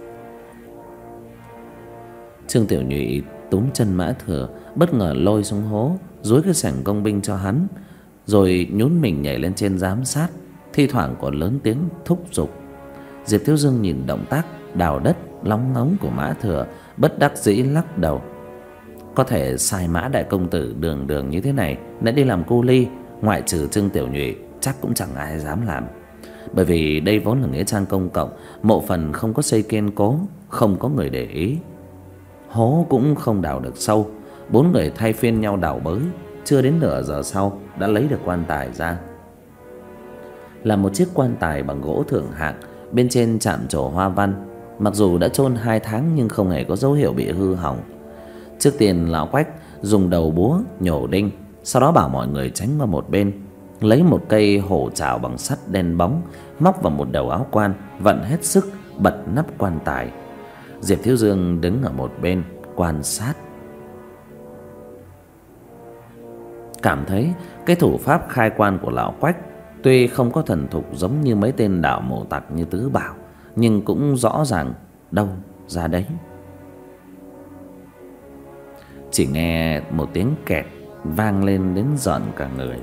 Trương Tiểu Nhụy túm chân Mã Thừa, bất ngờ lôi xuống hố, dúi cái xẻng công binh cho hắn, rồi nhún mình nhảy lên trên giám sát, thi thoảng còn lớn tiếng thúc giục. Diệp Thiếu Dương nhìn động tác đào đất lóng ngóng của Mã Thừa, bất đắc dĩ lắc đầu. Có thể sai Mã đại công tử đường đường như thế này đã đi làm cu ly, ngoại trừ Trương Tiểu Nhụy chắc cũng chẳng ai dám làm. Bởi vì đây vốn là nghĩa trang công cộng, mộ phần không có xây kiên cố, không có người để ý. Hố cũng không đào được sâu. Bốn người thay phiên nhau đào bới, chưa đến nửa giờ sau đã lấy được quan tài ra. Là một chiếc quan tài bằng gỗ thượng hạng, bên trên chạm trổ hoa văn. Mặc dù đã chôn hai tháng nhưng không hề có dấu hiệu bị hư hỏng. Trước tiên lão Quách dùng đầu búa nhổ đinh, sau đó bảo mọi người tránh qua một bên, lấy một cây hổ trảo bằng sắt đen bóng, móc vào một đầu áo quan, vặn hết sức bật nắp quan tài. Diệp Thiếu Dương đứng ở một bên quan sát, cảm thấy cái thủ pháp khai quan của lão Quách tuy không có thần thục giống như mấy tên đạo mộ tặc như Tứ Bảo, nhưng cũng rõ ràng đâu ra đấy. Chỉ nghe một tiếng kẹt vang lên đến rợn cả người.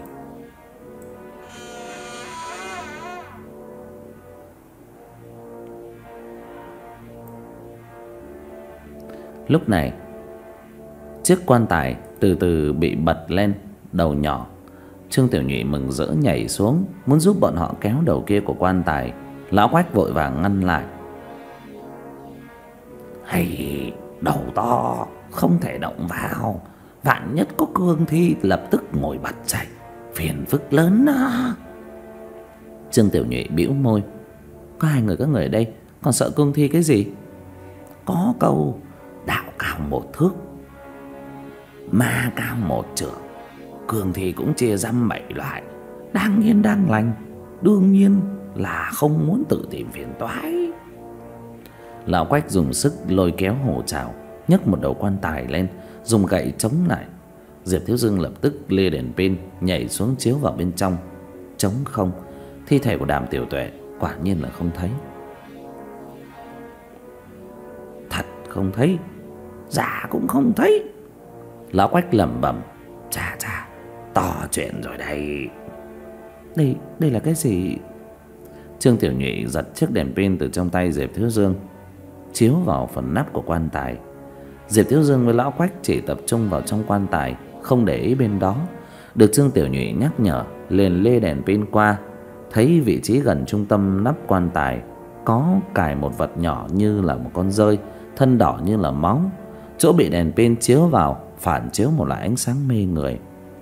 Lúc này, chiếc quan tài từ từ bị bật lên, đầu nhỏ. Trương Tiểu Nhụy mừng rỡ nhảy xuống, muốn giúp bọn họ kéo đầu kia của quan tài. Lão Quách vội vàng ngăn lại. Hay, đầu to, không thể động vào. Vạn nhất có cương thi lập tức ngồi bật dậy, phiền phức lớn đó. Trương Tiểu Nhụy bĩu môi. Có hai người các người ở đây, còn sợ cương thi cái gì? Có câu đạo cao một thước, ma cao một trượng, cương thi cũng chia dăm bảy loại, đang yên đang lành, đương nhiên là không muốn tự tìm phiền toái. Lão Quách dùng sức lôi kéo hổ trảo, nhấc một đầu quan tài lên, dùng gậy chống lại. Diệp Thiếu Dương lập tức lê đèn pin nhảy xuống chiếu vào bên trong, trống không. Thi thể của Đàm Tiểu Tuệ quả nhiên là không thấy. Thật không thấy, giả cũng không thấy. Lão Quách lẩm bẩm. Chà chà, to chuyện rồi đây. Đây, đây là cái gì? Trương Tiểu Nhụy giật chiếc đèn pin từ trong tay Diệp Thiếu Dương, chiếu vào phần nắp của quan tài. Diệp Thiếu Dương với lão Quách chỉ tập trung vào trong quan tài, không để ý bên đó. Được Trương Tiểu Nhụy nhắc nhở, liền lê đèn pin qua, thấy vị trí gần trung tâm nắp quan tài có cài một vật nhỏ như là một con dơi, thân đỏ như là máu. Chỗ bị đèn pin chiếu vào phản chiếu một loại ánh sáng mê người.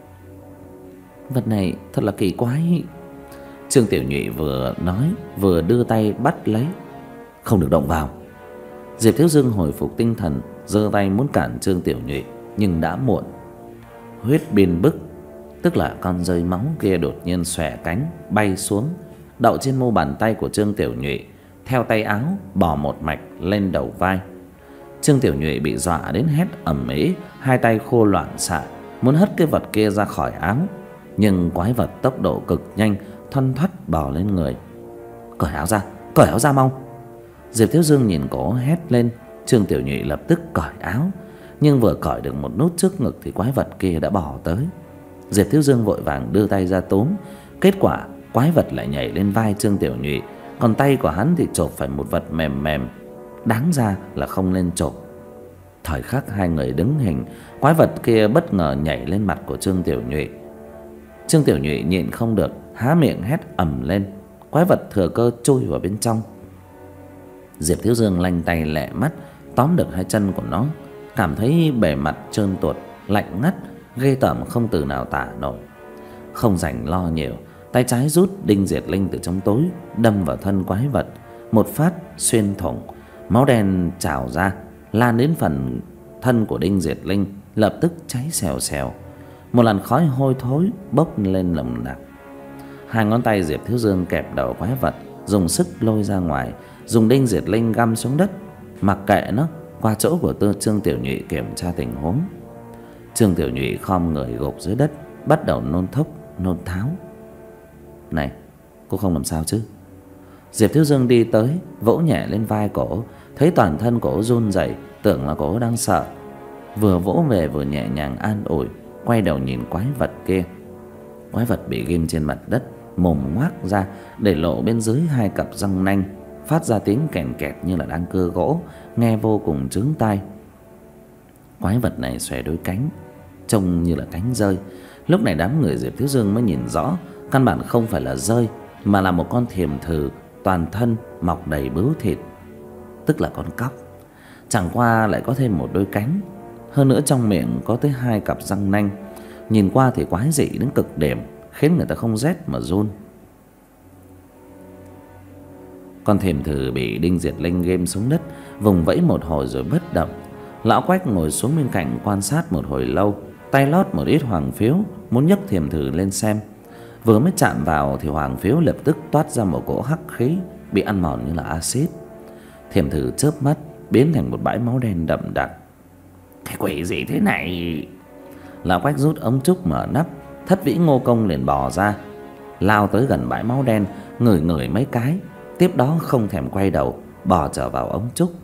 Vật này thật là kỳ quái. Trương Tiểu Nhụy vừa nói vừa đưa tay bắt lấy. Không được động vào. Diệp Thiếu Dương hồi phục tinh thần, giơ tay muốn cản Trương Tiểu Nhụy, nhưng đã muộn. Huyết biên bức, tức là con dơi máu kia đột nhiên xòe cánh bay xuống, đậu trên mu bàn tay của Trương Tiểu Nhụy, theo tay áo bò một mạch lên đầu vai. Trương Tiểu Nhụy bị dọa đến hét ầm ĩ, hai tay khô loạn xạ, muốn hất cái vật kia ra khỏi áo, nhưng quái vật tốc độ cực nhanh, thoăn thoắt bò lên người. Cởi áo ra, cởi áo ra mau. Diệp Thiếu Dương nhìn cổ hét lên. Trương Tiểu Nhụy lập tức cởi áo, nhưng vừa cởi được một nút trước ngực thì quái vật kia đã bò tới. Diệp Thiếu Dương vội vàng đưa tay ra túm, kết quả quái vật lại nhảy lên vai Trương Tiểu Nhụy, còn tay của hắn thì chộp phải một vật mềm mềm, đáng ra là không nên chộp. Thời khắc hai người đứng hình, quái vật kia bất ngờ nhảy lên mặt của Trương Tiểu Nhụy. Trương Tiểu Nhụy nhịn không được, há miệng hét ầm lên. Quái vật thừa cơ chui vào bên trong. Diệp Thiếu Dương lanh tay lẹ mắt tóm được hai chân của nó, cảm thấy bề mặt trơn tuột, lạnh ngắt, ghê tởm không từ nào tả nổi. Không rảnh lo nhiều, tay trái rút đinh diệt linh từ trong túi, đâm vào thân quái vật, một phát xuyên thủng. Máu đen trào ra, lan đến phần thân của đinh diệt linh, lập tức cháy xèo xèo. Một làn khói hôi thối bốc lên nồng nặc. Hai ngón tay Diệp Thiếu Dương kẹp đầu quái vật, dùng sức lôi ra ngoài, dùng đinh diệt linh găm xuống đất, mặc kệ nó, qua chỗ của Tư Trương Tiểu Nhụy kiểm tra tình huống. Trương Tiểu Nhụy khom người gục dưới đất, bắt đầu nôn thốc nôn tháo. Này, cô không làm sao chứ? Diệp Thiếu Dương đi tới, vỗ nhẹ lên vai cổ, thấy toàn thân cổ run rẩy, tưởng là cổ đang sợ. Vừa vỗ về vừa nhẹ nhàng an ủi, quay đầu nhìn quái vật kia. Quái vật bị ghim trên mặt đất, mồm ngoác ra để lộ bên dưới hai cặp răng nanh, phát ra tiếng kèn kẹt như là đang cưa gỗ, nghe vô cùng chướng tai. Quái vật này xòe đôi cánh, trông như là cánh dơi. Lúc này đám người Diệp Thiếu Dương mới nhìn rõ, căn bản không phải là dơi, mà là một con thiềm thử, toàn thân mọc đầy bướu thịt, tức là con cóc. Chẳng qua lại có thêm một đôi cánh, hơn nữa trong miệng có tới hai cặp răng nanh. Nhìn qua thì quái dị đến cực điểm, khiến người ta không rét mà run. Con thiềm thử bị đinh diệt linh ghim xuống đất, vùng vẫy một hồi rồi bất động. Lão Quách ngồi xuống bên cạnh quan sát một hồi lâu, tay lót một ít hoàng phiếu, muốn nhấc thiềm thử lên xem. Vừa mới chạm vào thì hoàng phiếu lập tức toát ra một cỗ hắc khí, bị ăn mòn như là axit. Thiềm thử chớp mắt biến thành một bãi máu đen đậm đặc. Cái quỷ gì thế này? Lão Quách rút ống trúc mở nắp, Thất Vĩ Ngô Công liền bò ra, lao tới gần bãi máu đen, ngửi ngửi mấy cái, tiếp đó không thèm quay đầu, bò trở vào ống trúc.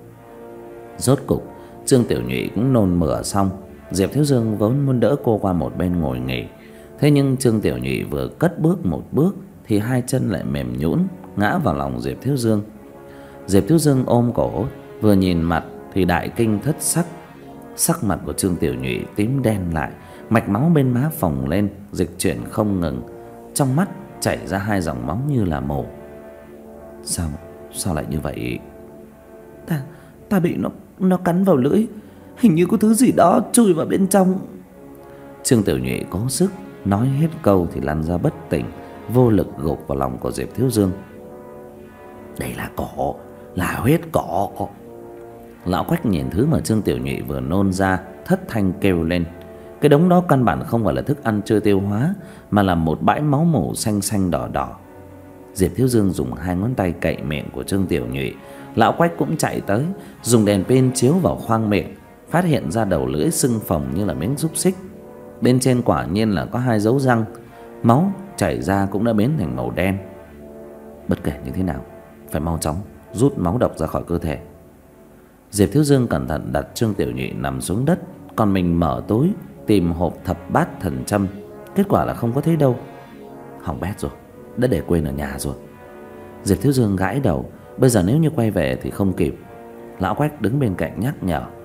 Rốt cục Trương Tiểu Nhụy cũng nôn mửa xong. Diệp Thiếu Dương vốn muốn đỡ cô qua một bên ngồi nghỉ, thế nhưng Trương Tiểu Nhụy vừa cất bước một bước thì hai chân lại mềm nhũn, ngã vào lòng Diệp Thiếu Dương. Diệp Thiếu Dương ôm cổ, vừa nhìn mặt thì đại kinh thất sắc. Sắc mặt của Trương Tiểu Nhụy tím đen lại, mạch máu bên má phồng lên, dịch chuyển không ngừng, trong mắt chảy ra hai dòng máu như là mổ. Sao, sao lại như vậy? Ta, ta bị nó, nó cắn vào lưỡi, hình như có thứ gì đó chui vào bên trong. Trương Tiểu Nhụy cố sức nói hết câu thì lăn ra bất tỉnh, vô lực gục vào lòng của Diệp Thiếu Dương. Đây là cỏ, là huyết cỏ. Lão Quách nhìn thứ mà Trương Tiểu Nhụy vừa nôn ra, thất thanh kêu lên. Cái đống đó căn bản không phải là thức ăn chưa tiêu hóa, mà là một bãi máu mủ xanh xanh đỏ đỏ. Diệp Thiếu Dương dùng hai ngón tay cậy miệng của Trương Tiểu Nhụy. Lão Quách cũng chạy tới, dùng đèn pin chiếu vào khoang miệng, phát hiện ra đầu lưỡi sưng phồng như là miếng xúc xích. Bên trên quả nhiên là có hai dấu răng, máu chảy ra cũng đã biến thành màu đen. Bất kể như thế nào, phải mau chóng rút máu độc ra khỏi cơ thể. Diệp Thiếu Dương cẩn thận đặt Trương Tiểu Nhụy nằm xuống đất, còn mình mở túi tìm hộp thập bát thần châm. Kết quả là không có thấy đâu. Hỏng bét rồi, đã để quên ở nhà rồi. Diệp Thiếu Dương gãi đầu, bây giờ nếu như quay về thì không kịp. Lão Quách đứng bên cạnh nhắc nhở.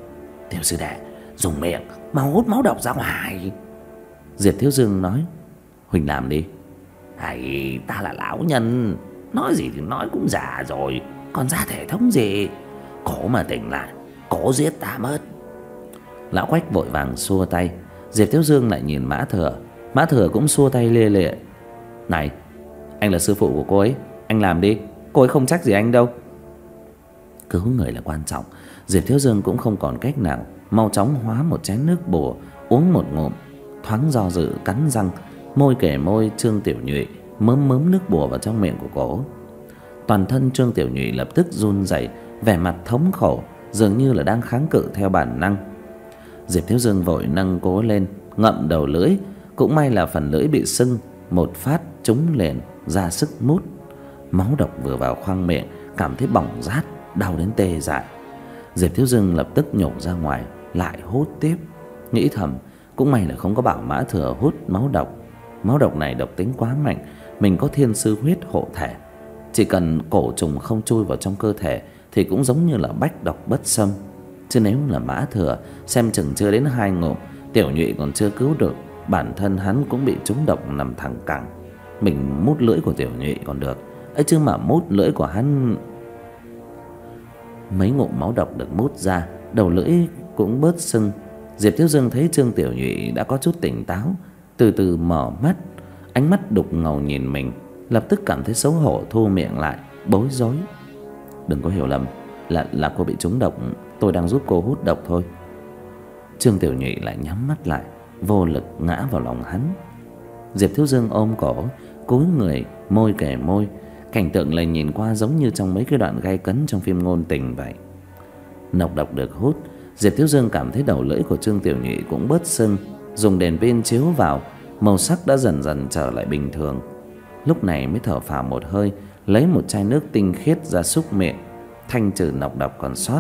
Tiểu sư đệ, dùng miệng mau hút máu độc ra ngoài. Diệp Thiếu Dương nói. Huỳnh làm đi. Hay, ta là lão nhân, nói gì thì nói cũng già rồi, còn ra thể thống gì. Cổ mà tỉnh lại, cổ giết ta mất. Lão Quách vội vàng xua tay. Diệp Thiếu Dương lại nhìn Mã Thừa. Mã Thừa cũng xua tay lia lịa. Này, anh là sư phụ của cô ấy, anh làm đi, cô ấy không trách gì anh đâu. Cứu người là quan trọng. Diệp Thiếu Dương cũng không còn cách nào, mau chóng hóa một chén nước bùa, uống một ngụm, thoáng do dự cắn răng, môi kề môi Trương Tiểu Nhụy mớm mớm nước bùa vào trong miệng của cổ. Toàn thân Trương Tiểu Nhụy lập tức run rẩy, vẻ mặt thống khổ, dường như là đang kháng cự theo bản năng. Diệp Thiếu Dương vội nâng cố lên, ngậm đầu lưỡi, cũng may là phần lưỡi bị sưng, một phát trúng liền, ra sức mút. Máu độc vừa vào khoang miệng, cảm thấy bỏng rát, đau đến tê dại. Diệp Thiếu Dương lập tức nhổ ra ngoài, lại hút tiếp, nghĩ thầm cũng may là không có bảo Mã Thừa hút máu độc. Máu độc này độc tính quá mạnh, mình có thiên sư huyết hộ thể, chỉ cần cổ trùng không chui vào trong cơ thể thì cũng giống như là bách độc bất xâm. Chứ nếu là Mã Thừa, xem chừng chưa đến hai ngụm, Tiểu Nhụy còn chưa cứu được, bản thân hắn cũng bị trúng độc nằm thẳng cẳng. Mình mút lưỡi của Tiểu Nhụy còn được, ấy chứ mà mút lưỡi của hắn. Mấy ngụm máu độc được mút ra, đầu lưỡi cũng bớt sưng. Diệp Thiếu Dương thấy Trương Tiểu Nhụy đã có chút tỉnh táo, từ từ mở mắt, ánh mắt đục ngầu nhìn mình, lập tức cảm thấy xấu hổ, thu miệng lại, bối rối. Đừng có hiểu lầm, là là cô bị trúng độc, tôi đang giúp cô hút độc thôi. Trương Tiểu Nhụy lại nhắm mắt lại, vô lực ngã vào lòng hắn. Diệp Thiếu Dương ôm cổ, cúi người, môi kề môi, cảnh tượng lại nhìn qua giống như trong mấy cái đoạn gay cấn trong phim ngôn tình vậy. Nọc độc được hút, Diệp Thiếu Dương cảm thấy đầu lưỡi của Trương Tiểu Nhụy cũng bớt sưng, dùng đèn pin chiếu vào, màu sắc đã dần dần trở lại bình thường. Lúc này mới thở phào một hơi, lấy một chai nước tinh khiết ra súc miệng, thanh trừ nọc độc còn sót.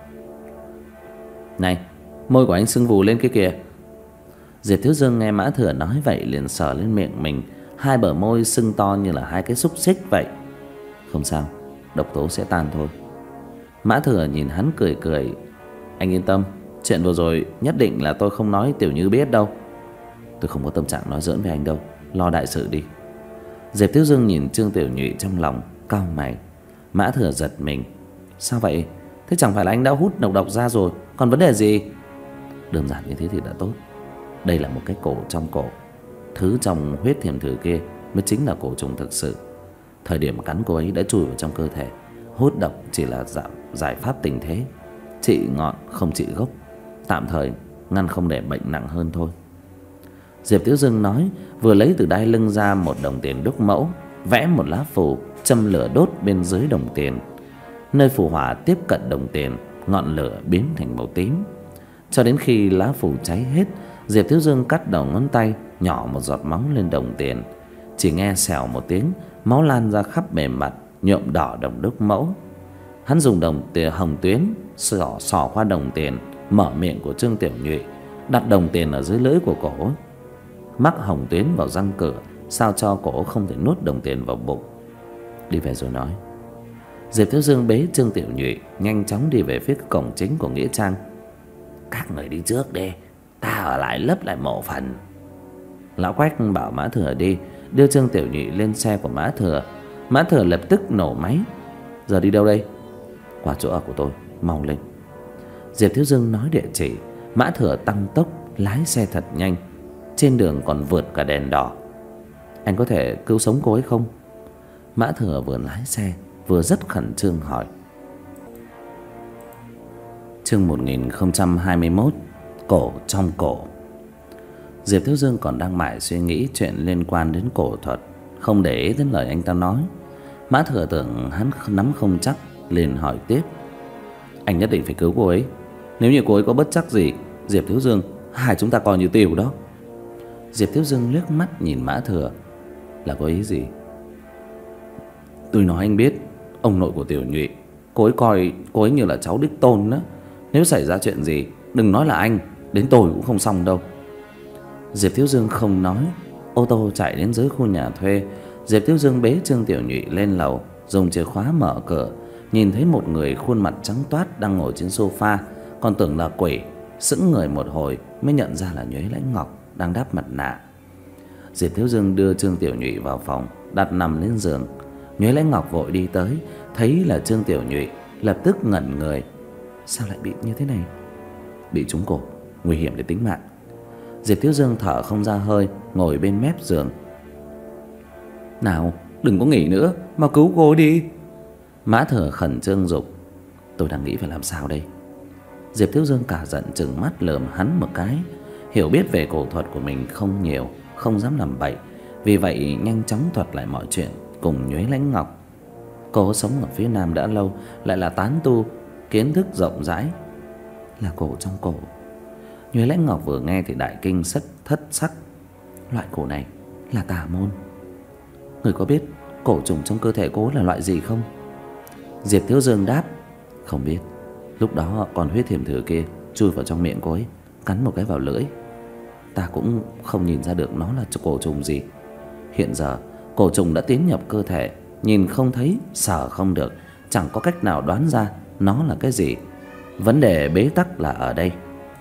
Này, môi của anh sưng vù lên kia kìa. Diệp Thiếu Dương nghe Mã Thừa nói vậy liền sờ lên miệng mình, hai bờ môi sưng to như là hai cái xúc xích vậy. Không sao, độc tố sẽ tan thôi. Mã Thừa nhìn hắn cười cười. Anh yên tâm, chuyện vừa rồi nhất định là tôi không nói Tiểu Như biết đâu. Tôi không có tâm trạng nói giỡn với anh đâu, lo đại sự đi. Diệp Thiếu Dương nhìn Trương Tiểu Nhụy trong lòng, cau mày. Mã Thừa giật mình. Sao vậy? Thế chẳng phải là anh đã hút độc độc ra rồi, còn vấn đề gì? Đơn giản như thế thì đã tốt. Đây là một cái cổ trong cổ, thứ trong huyết thiềm thử kia mới chính là cổ trùng thực sự. Thời điểm cắn cô ấy đã chui vào trong cơ thể. Hút độc chỉ là giảm giải pháp tình thế, trị ngọn không trị gốc, tạm thời ngăn không để bệnh nặng hơn thôi. Diệp Thiếu Dương nói, vừa lấy từ đai lưng ra một đồng tiền đúc mẫu, vẽ một lá phù châm lửa đốt bên dưới đồng tiền. Nơi phù hỏa tiếp cận đồng tiền, ngọn lửa biến thành màu tím. Cho đến khi lá phù cháy hết, Diệp Thiếu Dương cắt đầu ngón tay, nhỏ một giọt máu lên đồng tiền. Chỉ nghe xèo một tiếng, máu lan ra khắp bề mặt, nhuộm đỏ đồng đúc mẫu. Hắn dùng đồng tiền hồng tuyến xỏ xỏ qua đồng tiền, mở miệng của Trương Tiểu Nhụy, đặt đồng tiền ở dưới lưỡi của cổ, mắc hồng tuyến vào răng cửa, sao cho cổ không thể nuốt đồng tiền vào bụng. Đi về rồi nói. Diệp Thiếu Dương bế Trương Tiểu Nhụy nhanh chóng đi về phía cổng chính của nghĩa trang. Các người đi trước đi, ta ở lại lấp lại mộ phần. Lão Quách bảo Mã Thừa đi, đưa Trương Tiểu Nhụy lên xe của Mã Thừa. Mã Thừa lập tức nổ máy. Giờ đi đâu đây? Qua chỗ ở của tôi, mau lên. Diệp Thiếu Dương nói địa chỉ. Mã Thừa tăng tốc lái xe thật nhanh, trên đường còn vượt cả đèn đỏ. Anh có thể cứu sống cô ấy không? Mã Thừa vừa lái xe vừa rất khẩn trương hỏi. Chương một nghìn không trăm hai mươi mốt, cổ trong cổ. Diệp Thiếu Dương còn đang mải suy nghĩ chuyện liên quan đến cổ thuật, không để ý đến lời anh ta nói. Mã Thừa tưởng hắn nắm không chắc, liền hỏi tiếp. Anh nhất định phải cứu cô ấy. Nếu như cô ấy có bất trắc gì, Diệp Thiếu Dương, hai chúng ta coi như tiêu đó. Diệp Thiếu Dương liếc mắt nhìn Mã Thừa. Là có ý gì? Tôi nói anh biết, ông nội của Tiểu Nhụy, cô ấy coi cô ấy như là cháu đích tôn đó. Nếu xảy ra chuyện gì, đừng nói là anh, đến tôi cũng không xong đâu. Diệp Thiếu Dương không nói. Ô tô chạy đến dưới khu nhà thuê. Diệp Thiếu Dương bế Trương Tiểu Nhụy lên lầu, dùng chìa khóa mở cửa. Nhìn thấy một người khuôn mặt trắng toát đang ngồi trên sofa, còn tưởng là quỷ, sững người một hồi mới nhận ra là Nhuế Lãnh Ngọc đang đắp mặt nạ. Diệp Thiếu Dương đưa Trương Tiểu Nhụy vào phòng, đặt nằm lên giường. Nhuế Lãnh Ngọc vội đi tới, thấy là Trương Tiểu Nhụy, lập tức ngẩn người. Sao lại bị như thế này? Bị trúng cổ, nguy hiểm đến tính mạng. Diệp Thiếu Dương thở không ra hơi, ngồi bên mép giường. Nào, đừng có nghỉ nữa, mà cứu cô đi. Mã Thừa khẩn trương giục. Tôi đang nghĩ phải làm sao đây? Diệp Thiếu Dương cả giận trừng mắt lườm hắn một cái. Hiểu biết về cổ thuật của mình không nhiều, không dám làm bậy, vì vậy nhanh chóng thuật lại mọi chuyện cùng Nhuế Lãnh Ngọc. Cô sống ở phía Nam đã lâu, lại là tán tu, kiến thức rộng rãi. Là cổ trong cổ. Nhuế Lãnh Ngọc vừa nghe thì đại kinh thất thất sắc. Loại cổ này là tà môn. Người có biết cổ trùng trong cơ thể cô là loại gì không? Diệp Thiếu Dương đáp. Không biết. Lúc đó con huyết thiềm thừa kia chui vào trong miệng cô ấy, cắn một cái vào lưỡi. Ta cũng không nhìn ra được nó là cổ trùng gì. Hiện giờ cổ trùng đã tiến nhập cơ thể, nhìn không thấy, sờ không được, chẳng có cách nào đoán ra nó là cái gì. Vấn đề bế tắc là ở đây.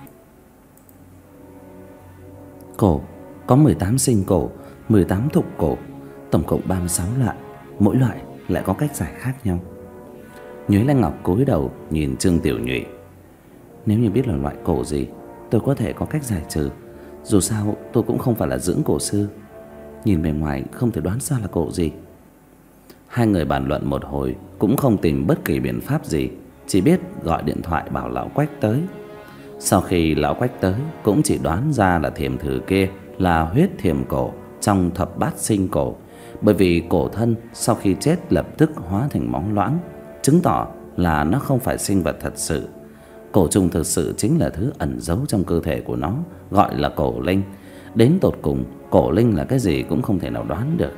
Cổ có mười tám sinh cổ, mười tám thục cổ, tổng cộng ba mươi sáu loại, mỗi loại lại có cách giải khác nhau. Nhuế Lãnh Ngọc cúi đầu nhìn Trương Tiểu Nhụy. Nếu như biết là loại cổ gì, tôi có thể có cách giải trừ. Dù sao tôi cũng không phải là dưỡng cổ sư, nhìn bề ngoài không thể đoán ra là cổ gì. Hai người bàn luận một hồi cũng không tìm bất kỳ biện pháp gì, chỉ biết gọi điện thoại bảo lão Quách tới. Sau khi lão Quách tới cũng chỉ đoán ra là thiềm thử kia là huyết thiềm cổ trong thập bát sinh cổ, bởi vì cổ thân sau khi chết lập tức hóa thành máu loãng, chứng tỏ là nó không phải sinh vật thật sự. Cổ trùng thực sự chính là thứ ẩn giấu trong cơ thể của nó, gọi là cổ linh. Đến tột cùng cổ linh là cái gì cũng không thể nào đoán được.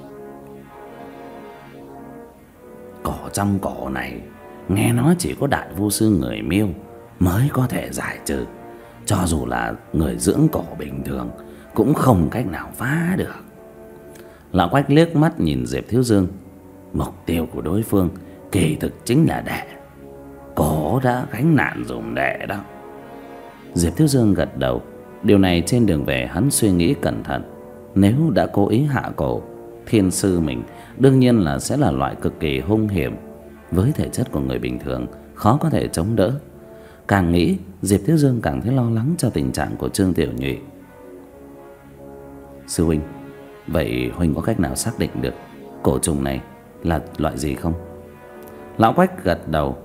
Cổ trong cổ này nghe nói chỉ có đại vu sư người Miêu mới có thể giải trừ, cho dù là người dưỡng cổ bình thường cũng không cách nào phá được. Lão Quách liếc mắt nhìn Diệp Thiếu Dương. Mục tiêu của đối phương kỳ thực chính là đệ. Cổ đã gánh nạn dùng đệ đó. Diệp Thiếu Dương gật đầu. Điều này trên đường về hắn suy nghĩ cẩn thận. Nếu đã cố ý hạ cổ, thiên sư mình đương nhiên là sẽ là loại cực kỳ hung hiểm, với thể chất của người bình thường khó có thể chống đỡ. Càng nghĩ Diệp Thiếu Dương càng thấy lo lắng cho tình trạng của Trương Tiểu Nhụy. Sư huynh, vậy huynh có cách nào xác định được cổ trùng này là loại gì không? Lão Quách gật đầu,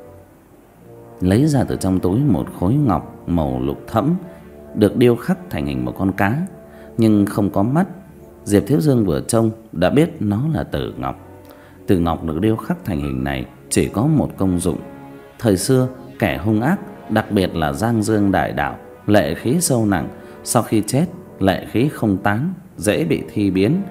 lấy ra từ trong túi một khối ngọc màu lục thẫm, được điêu khắc thành hình một con cá, nhưng không có mắt. Diệp Thiếu Dương vừa trông đã biết nó là tử ngọc. Tử ngọc được điêu khắc thành hình này chỉ có một công dụng. Thời xưa kẻ hung ác, đặc biệt là Giang Dương Đại Đạo, lệ khí sâu nặng, sau khi chết lệ khí không tán, dễ bị thi biến.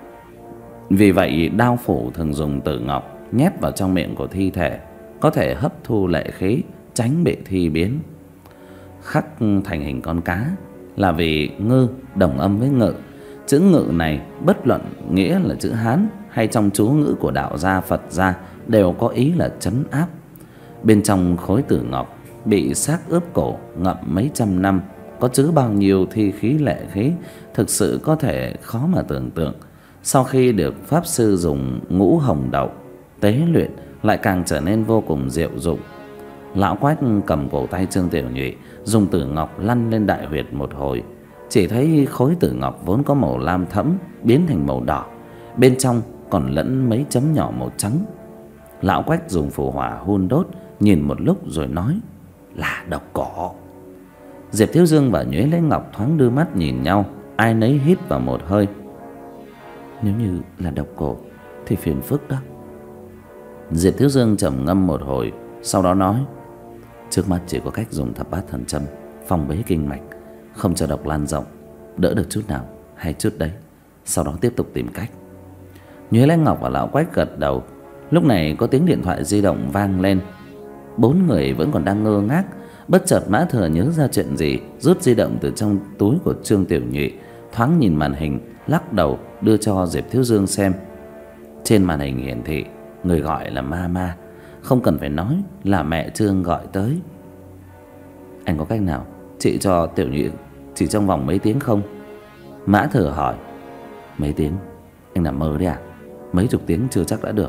Vì vậy đao phủ thường dùng tử ngọc nhét vào trong miệng của thi thể, có thể hấp thu lệ khí, tránh bị thi biến. Khắc thành hình con cá là vì ngư đồng âm với ngự. Chữ ngự này bất luận nghĩa là chữ Hán hay trong chú ngữ của đạo gia Phật gia đều có ý là trấn áp. Bên trong khối tử ngọc bị xác ướp cổ ngậm mấy trăm năm, có chứa bao nhiêu thi khí lệ khí thực sự có thể khó mà tưởng tượng. Sau khi được pháp sư dùng ngũ hồng đậu tế luyện, lại càng trở nên vô cùng diệu dụng. Lão Quách cầm cổ tay Trương Tiểu Nhụy, dùng tử ngọc lăn lên đại huyệt một hồi, chỉ thấy khối tử ngọc vốn có màu lam thẫm biến thành màu đỏ, bên trong còn lẫn mấy chấm nhỏ màu trắng. Lão Quách dùng phù hỏa hun đốt, nhìn một lúc rồi nói là độc cổ. Diệp Thiếu Dương và Nhuế Lãnh Ngọc thoáng đưa mắt nhìn nhau, ai nấy hít vào một hơi. Nếu như là độc cổ thì phiền phức đó. Diệp Thiếu Dương trầm ngâm một hồi, sau đó nói: trước mắt chỉ có cách dùng thập bát thần châm phong bế kinh mạch, không cho độc lan rộng. Đỡ được chút nào hay chút đấy, sau đó tiếp tục tìm cách. Nhuế Lãnh Ngọc và Lão Quách gật đầu. Lúc này có tiếng điện thoại di động vang lên. Bốn người vẫn còn đang ngơ ngác, bất chợt Mã Thừa nhớ ra chuyện gì, rút di động từ trong túi của Trương Tiểu Nhụy, thoáng nhìn màn hình, lắc đầu đưa cho Diệp Thiếu Dương xem. Trên màn hình hiển thị người gọi là Mama, không cần phải nói là mẹ Trương gọi tới. Anh có cách nào trị cho Tiểu Nhụy chỉ trong vòng mấy tiếng không? Mã Thừa hỏi. Mấy tiếng? Anh nằm mơ đấy à? Mấy chục tiếng chưa chắc đã được.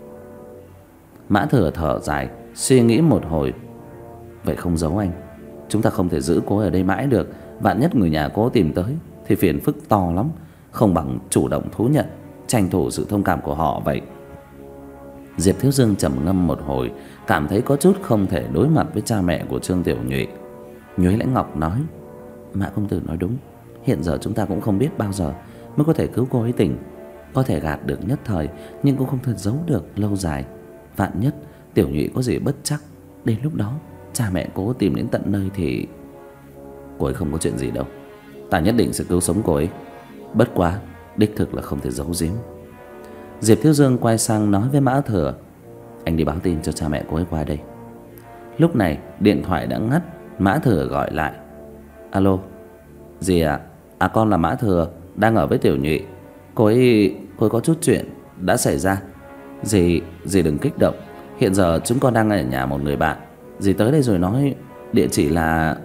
Mã Thừa thở dài, suy nghĩ một hồi. Vậy không giấu anh, chúng ta không thể giữ cô ở đây mãi được. Vạn nhất người nhà cô tìm tới thì phiền phức to lắm. Không bằng chủ động thú nhận, tranh thủ sự thông cảm của họ vậy. Diệp Thiếu Dương trầm ngâm một hồi, cảm thấy có chút không thể đối mặt với cha mẹ của Trương Tiểu Nhụy. Nhuế Lãnh Ngọc nói. Mã công tử nói đúng. Hiện giờ chúng ta cũng không biết bao giờ mới có thể cứu cô ấy tỉnh. Có thể gạt được nhất thời, nhưng cũng không thể giấu được lâu dài. Vạn nhất Tiểu Nhụy có gì bất trắc, đến lúc đó cha mẹ cô tìm đến tận nơi thì... Cô ấy không có chuyện gì đâu. Ta nhất định sẽ cứu sống cô ấy. Bất quá đích thực là không thể giấu giếm. Diệp Thiếu Dương quay sang nói với Mã Thừa. Anh đi báo tin cho cha mẹ cô ấy qua đây. Lúc này điện thoại đã ngắt. Mã Thừa gọi lại. Alo. Dì ạ? À? à con là Mã Thừa, đang ở với Tiểu Nhụy. Cô ấy, cô ấy có chút chuyện đã xảy ra. Dì, dì đừng kích động. Hiện giờ chúng con đang ở nhà một người bạn. Dì tới đây rồi nói. Địa chỉ là...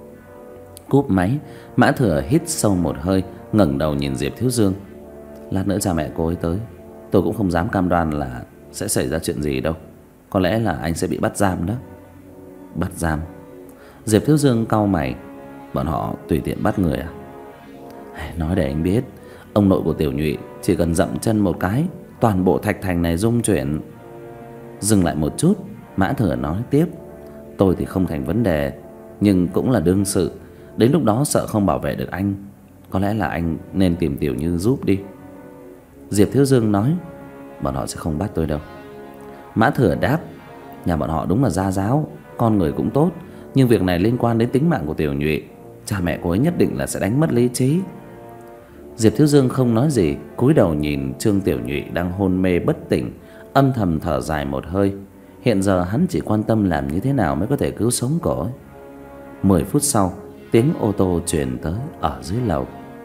Cúp máy, Mã Thừa hít sâu một hơi, ngẩng đầu nhìn Diệp Thiếu Dương. Lát nữa cha mẹ cô ấy tới, tôi cũng không dám cam đoan là sẽ xảy ra chuyện gì đâu. Có lẽ là anh sẽ bị bắt giam đó. Bắt giam? Diệp Thiếu Dương cau mày. Bọn họ tùy tiện bắt người à? Nói để anh biết, ông nội của Tiểu Nhụy chỉ cần dậm chân một cái, toàn bộ thạch thành này rung chuyển. Dừng lại một chút, Mã Thừa nói tiếp. Tôi thì không thành vấn đề, nhưng cũng là đương sự. Đến lúc đó sợ không bảo vệ được anh. Có lẽ là anh nên tìm Tiểu Như giúp đi. Diệp Thiếu Dương nói. Bọn họ sẽ không bắt tôi đâu. Mã Thừa đáp. Nhà bọn họ đúng là gia giáo, con người cũng tốt, nhưng việc này liên quan đến tính mạng của Tiểu Nhụy. Cha mẹ cô ấy nhất định là sẽ đánh mất lý trí. Diệp Thiếu Dương không nói gì, cúi đầu nhìn Trương Tiểu Nhụy đang hôn mê bất tỉnh, âm thầm thở dài một hơi. Hiện giờ hắn chỉ quan tâm làm như thế nào mới có thể cứu sống cô ấy. Mười phút sau, tiếng ô tô truyền tới ở dưới lầu.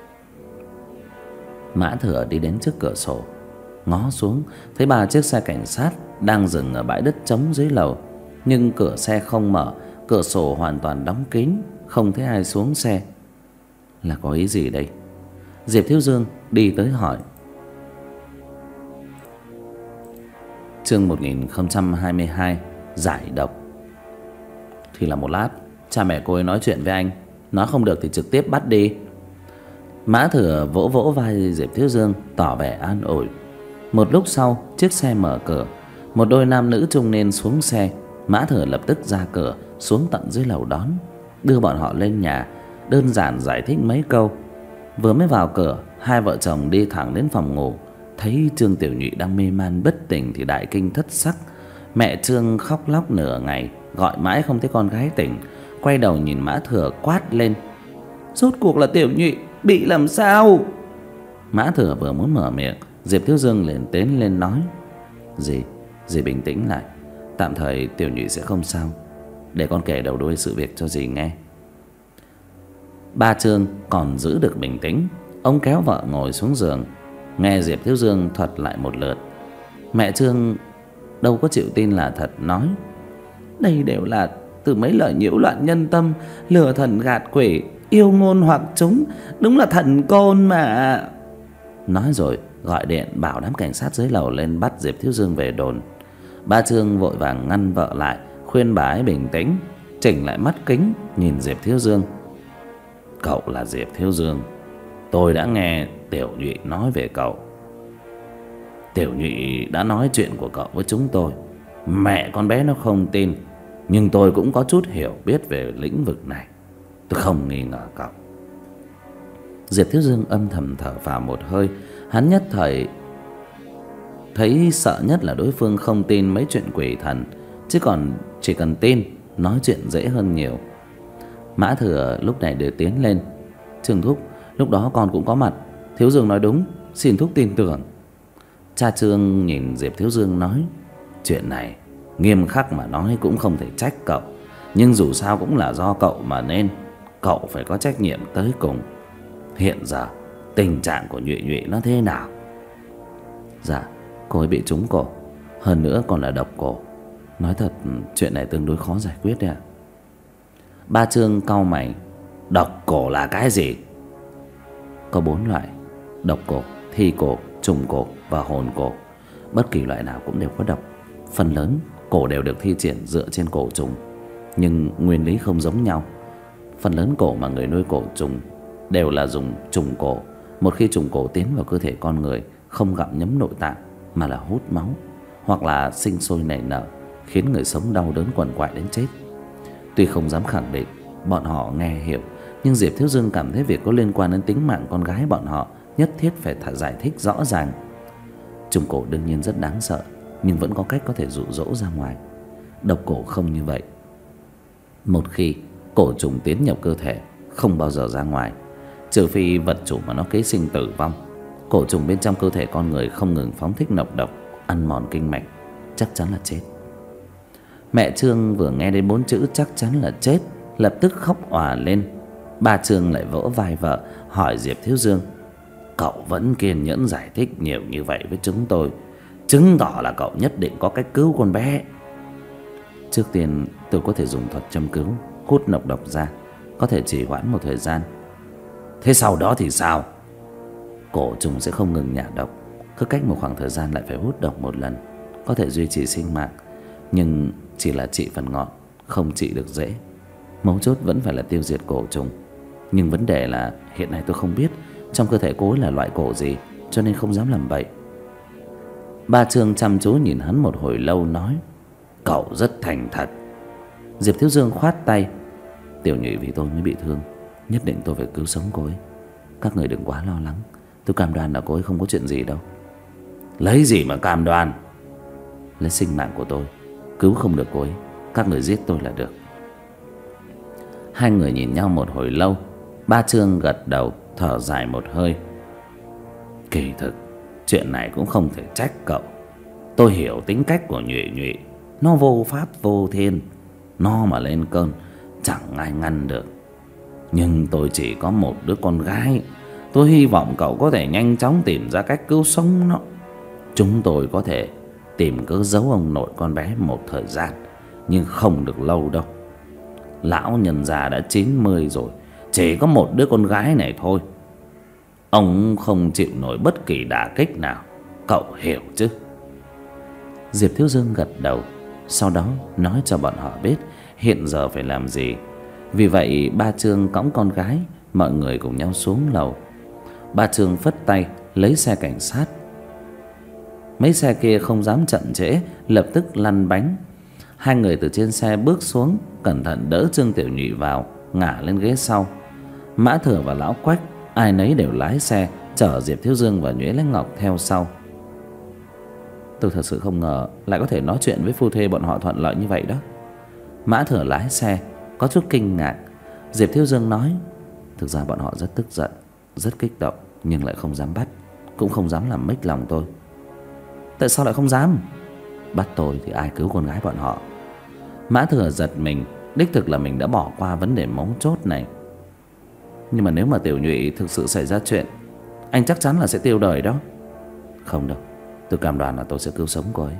Mã Thừa đi đến trước cửa sổ, ngó xuống thấy ba chiếc xe cảnh sát đang dừng ở bãi đất trống dưới lầu. Nhưng cửa xe không mở, cửa sổ hoàn toàn đóng kín, không thấy ai xuống xe. Là có ý gì đây? Diệp Thiếu Dương đi tới hỏi. Chương một nghìn không trăm hai mươi hai. Giải độc. Thì là một lát, cha mẹ cô ấy nói chuyện với anh. Nói không được thì trực tiếp bắt đi. Mã Thừa vỗ vỗ vai Diệp Thiếu Dương, tỏ vẻ an ủi. Một lúc sau, chiếc xe mở cửa, một đôi nam nữ trung niên xuống xe. Mã Thừa lập tức ra cửa, xuống tận dưới lầu đón, đưa bọn họ lên nhà, đơn giản giải thích mấy câu. Vừa mới vào cửa, hai vợ chồng đi thẳng đến phòng ngủ. Thấy Trương Tiểu Nhụy đang mê man bất tỉnh thì đại kinh thất sắc. Mẹ Trương khóc lóc nửa ngày, gọi mãi không thấy con gái tỉnh, quay đầu nhìn Mã Thừa quát lên. Rốt cuộc là Tiểu Nhụy bị làm sao? Mã Thừa vừa muốn mở miệng, Diệp Thiếu Dương liền tiến lên nói. Dì, dì bình tĩnh lại. Tạm thời Tiểu Nhụy sẽ không sao. Để con kể đầu đuôi sự việc cho dì nghe. Ba Trương còn giữ được bình tĩnh. Ông kéo vợ ngồi xuống giường, nghe Diệp Thiếu Dương thuật lại một lượt. Mẹ Trương đâu có chịu tin là thật, nói. Đây đều là từ mấy lời nhiễu loạn nhân tâm, lừa thần gạt quỷ, yêu ngôn hoặc chúng. Đúng là thần côn mà. Nói rồi gọi điện bảo đám cảnh sát dưới lầu lên bắt Diệp Thiếu Dương về đồn. Ba Trương vội vàng ngăn vợ lại, khuyên bà ấy bình tĩnh, chỉnh lại mắt kính nhìn Diệp Thiếu Dương. Cậu là Diệp Thiếu Dương, tôi đã nghe Tiểu Nhụy nói về cậu. Tiểu Nhụy đã nói chuyện của cậu với chúng tôi. Mẹ con bé nó không tin, nhưng tôi cũng có chút hiểu biết về lĩnh vực này. Tôi không nghi ngờ cậu. Diệp Thiếu Dương âm thầm thở phào một hơi. Hắn nhất thời thấy sợ nhất là đối phương không tin mấy chuyện quỷ thần, chứ còn chỉ cần tin, nói chuyện dễ hơn nhiều. Mã Thừa lúc này đưa tiến lên. Trương thúc, lúc đó con cũng có mặt. Thiếu Dương nói đúng, xin thúc tin tưởng. Cha Trương nhìn Diệp Thiếu Dương nói. Chuyện này nghiêm khắc mà nói cũng không thể trách cậu, nhưng dù sao cũng là do cậu mà nên cậu phải có trách nhiệm tới cùng. Hiện giờ tình trạng của Nhụy Nhụy nó thế nào? Dạ, cô ấy bị trúng cổ, hơn nữa còn là độc cổ. Nói thật chuyện này tương đối khó giải quyết đấy ạ. Ba Trương cau mày. Độc cổ là cái gì? Có bốn loại: độc cổ, thi cổ, trùng cổ và hồn cổ. Bất kỳ loại nào cũng đều có độc. Phần lớn cổ đều được thi triển dựa trên cổ trùng, nhưng nguyên lý không giống nhau. Phần lớn cổ mà người nuôi cổ trùng đều là dùng trùng cổ. Một khi trùng cổ tiến vào cơ thể con người, không gặm nhấm nội tạng mà là hút máu, hoặc là sinh sôi nảy nở, khiến người sống đau đớn quằn quại đến chết. Tuy không dám khẳng định bọn họ nghe hiểu, nhưng Diệp Thiếu Dương cảm thấy việc có liên quan đến tính mạng con gái bọn họ nhất thiết phải thả giải thích rõ ràng. Trùng cổ đương nhiên rất đáng sợ, nhưng vẫn có cách có thể dụ dỗ ra ngoài. Độc cổ không như vậy. Một khi cổ trùng tiến nhập cơ thể, không bao giờ ra ngoài, trừ phi vật chủ mà nó kế sinh tử vong. Cổ trùng bên trong cơ thể con người không ngừng phóng thích nọc độc, ăn mòn kinh mạch, chắc chắn là chết. Mẹ Trương vừa nghe đến bốn chữ chắc chắn là chết, lập tức khóc òa lên. Ba Trương lại vỗ vai vợ, hỏi Diệp Thiếu Dương: cậu vẫn kiên nhẫn giải thích nhiều như vậy với chúng tôi, chứng tỏ là cậu nhất định có cách cứu con bé. Trước tiên tôi có thể dùng thuật châm cứu, hút nọc độc ra, có thể trì hoãn một thời gian. Thế sau đó thì sao? Cổ trùng sẽ không ngừng nhả độc, cứ cách một khoảng thời gian lại phải hút độc một lần. Có thể duy trì sinh mạng, nhưng chỉ là trị phần ngọn, không trị được rễ. Mấu chốt vẫn phải là tiêu diệt cổ trùng. Nhưng vấn đề là hiện nay tôi không biết trong cơ thể cô ấy là loại cổ gì, cho nên không dám làm bậy. Ba Trương chăm chú nhìn hắn một hồi lâu nói: cậu rất thành thật. Diệp Thiếu Dương khoát tay: Tiểu Nhụy vì tôi mới bị thương, nhất định tôi phải cứu sống cô ấy. Các người đừng quá lo lắng, tôi cam đoan là cô ấy không có chuyện gì đâu. Lấy gì mà cam đoan? Lấy sinh mạng của tôi. Cứu không được cô ấy, các người giết tôi là được. Hai người nhìn nhau một hồi lâu. Ba Trương gật đầu, thở dài một hơi. Kỳ thực chuyện này cũng không thể trách cậu. Tôi hiểu tính cách của Nhụy Nhụy, nó vô pháp vô thiên, nó mà lên cơn chẳng ai ngăn được. Nhưng tôi chỉ có một đứa con gái, tôi hy vọng cậu có thể nhanh chóng tìm ra cách cứu sống nó. Chúng tôi có thể tìm cớ giấu ông nội con bé một thời gian, nhưng không được lâu đâu. Lão nhân già đã chín mươi rồi, chỉ có một đứa con gái này thôi. Ông không chịu nổi bất kỳ đả kích nào, cậu hiểu chứ? Diệp Thiếu Dương gật đầu, sau đó nói cho bọn họ biết hiện giờ phải làm gì. Vì vậy Ba Trương cõng con gái, mọi người cùng nhau xuống lầu. Ba Trương phất tay lấy xe cảnh sát. Mấy xe kia không dám chậm trễ, lập tức lăn bánh. Hai người từ trên xe bước xuống, cẩn thận đỡ Trương Tiểu Nhụy vào, ngả lên ghế sau. Mã Thừa và Lão Quách ai nấy đều lái xe chở Diệp Thiếu Dương và Nhuế Lãnh Ngọc theo sau. Tôi thật sự không ngờ lại có thể nói chuyện với phu thê bọn họ thuận lợi như vậy đó. Mã Thừa lái xe có chút kinh ngạc. Diệp Thiếu Dương nói: thực ra bọn họ rất tức giận, rất kích động, nhưng lại không dám bắt, cũng không dám làm mếch lòng tôi. Tại sao lại không dám? Bắt tôi thì ai cứu con gái bọn họ? Mã Thừa giật mình, đích thực là mình đã bỏ qua vấn đề mấu chốt này. Nhưng mà nếu mà Tiểu Nhụy thực sự xảy ra chuyện, anh chắc chắn là sẽ tiêu đời đó. Không đâu, tôi cam đoan là tôi sẽ cứu sống cô ấy.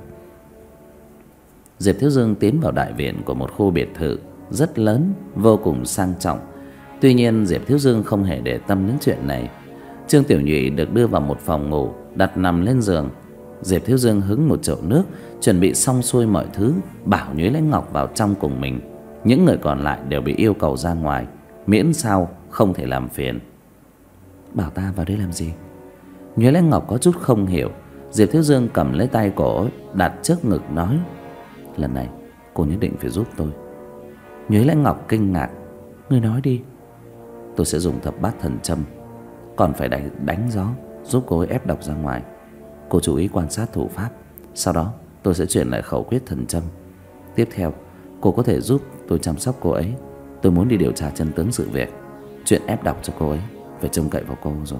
Diệp Thiếu Dương tiến vào đại viện của một khu biệt thự rất lớn, vô cùng sang trọng. Tuy nhiên Diệp Thiếu Dương không hề để tâm đến chuyện này. Trương Tiểu Nhụy được đưa vào một phòng ngủ, đặt nằm lên giường. Diệp Thiếu Dương hứng một chậu nước, chuẩn bị xong xuôi mọi thứ, bảo Nhuế Lãnh Ngọc vào trong cùng mình. Những người còn lại đều bị yêu cầu ra ngoài, miễn sao không thể làm phiền. Bảo ta vào đây làm gì? Nhuế Lãnh Ngọc có chút không hiểu. Diệp Thiếu Dương cầm lấy tay cổ, đặt trước ngực nói: lần này cô nhất định phải giúp tôi. Nhuế Lãnh Ngọc kinh ngạc: ngươi nói đi. Tôi sẽ dùng thập bát thần châm, còn phải đánh, đánh gió giúp cô ấy ép độc ra ngoài. Cô chú ý quan sát thủ pháp, sau đó tôi sẽ truyền lại khẩu quyết thần châm. Tiếp theo cô có thể giúp tôi chăm sóc cô ấy. Tôi muốn đi điều tra chân tướng sự việc. Chuyện ép độc cho cô ấy phải trông cậy vào cô rồi.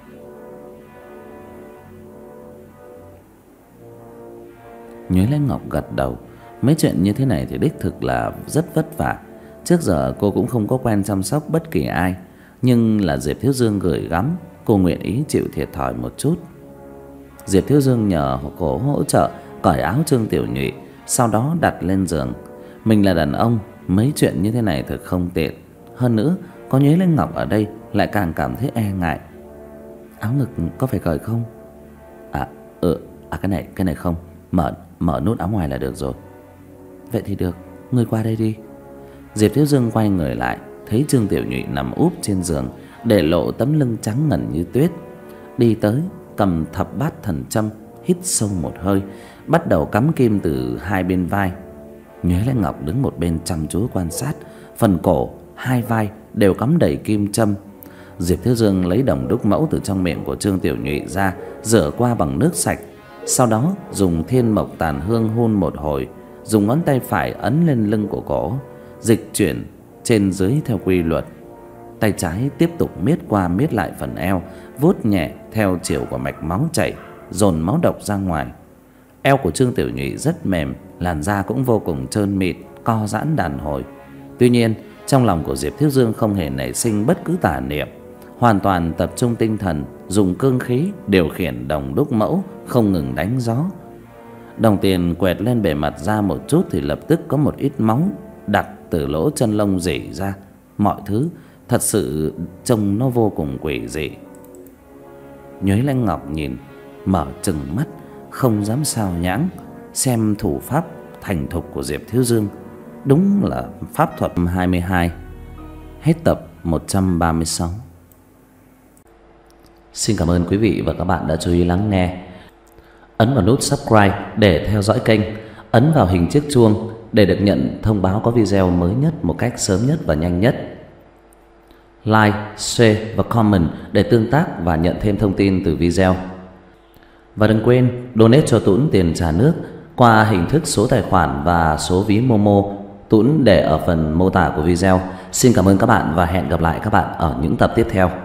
Nhuế Lãnh Ngọc gật đầu. Mấy chuyện như thế này thì đích thực là rất vất vả. Trước giờ cô cũng không có quen chăm sóc bất kỳ ai, nhưng là Diệp Thiếu Dương gửi gắm, cô nguyện ý chịu thiệt thòi một chút. Diệp Thiếu Dương nhờ cô hỗ trợ cởi áo Trương Tiểu Nhụy, sau đó đặt lên giường. Mình là đàn ông Mấy chuyện như thế này thật không tiện. Hơn nữa có Nhuế Lên Ngọc ở đây lại càng cảm thấy e ngại. Áo ngực có phải cởi không? À ừ à cái này cái này không, mở mở nút áo ngoài là được rồi. Vậy thì được, ngươi qua đây đi. Diệp Thiếu Dương quay người lại, thấy Trương Tiểu Nhụy nằm úp trên giường, để lộ tấm lưng trắng ngần như tuyết. Đi tới, cầm thập bát thần châm, hít sâu một hơi, bắt đầu cắm kim từ hai bên vai. Nhuế Lên Ngọc đứng một bên chăm chú quan sát. Phần cổ, hai vai đều cắm đầy kim châm. Diệp Thiếu Dương lấy đồng đúc mẫu từ trong miệng của Trương Tiểu Nhụy ra, rửa qua bằng nước sạch. Sau đó dùng thiên mộc tàn hương hun một hồi, dùng ngón tay phải ấn lên lưng của cổ, dịch chuyển trên dưới theo quy luật. Tay trái tiếp tục miết qua miết lại phần eo, vuốt nhẹ theo chiều của mạch máu chảy, dồn máu độc ra ngoài. Eo của Trương Tiểu Nhụy rất mềm, làn da cũng vô cùng trơn mịn, co giãn đàn hồi. Tuy nhiên, trong lòng của Diệp Thiếu Dương không hề nảy sinh bất cứ tà niệm, hoàn toàn tập trung tinh thần, dùng cương khí điều khiển đồng đúc mẫu không ngừng đánh gió. Đồng tiền quẹt lên bề mặt da một chút thì lập tức có một ít máu đặc từ lỗ chân lông rỉ ra. Mọi thứ thật sự trông nó vô cùng quỷ dị. Nhuế Lên Ngọc nhìn, mở trừng mắt, không dám sao nhãng, xem thủ pháp thành thục của Diệp Thiếu Dương. Đúng là pháp thuật hai mươi hai. Hết tập một trăm ba mươi sáu. Xin cảm ơn quý vị và các bạn đã chú ý lắng nghe. Ấn vào nút subscribe để theo dõi kênh, ấn vào hình chiếc chuông để được nhận thông báo có video mới nhất một cách sớm nhất và nhanh nhất. Like, share và comment để tương tác và nhận thêm thông tin từ video. Và đừng quên donate cho Tuấn tiền trà nước qua hình thức số tài khoản và số ví Momo, Tuấn để ở phần mô tả của video. Xin cảm ơn các bạn và hẹn gặp lại các bạn ở những tập tiếp theo.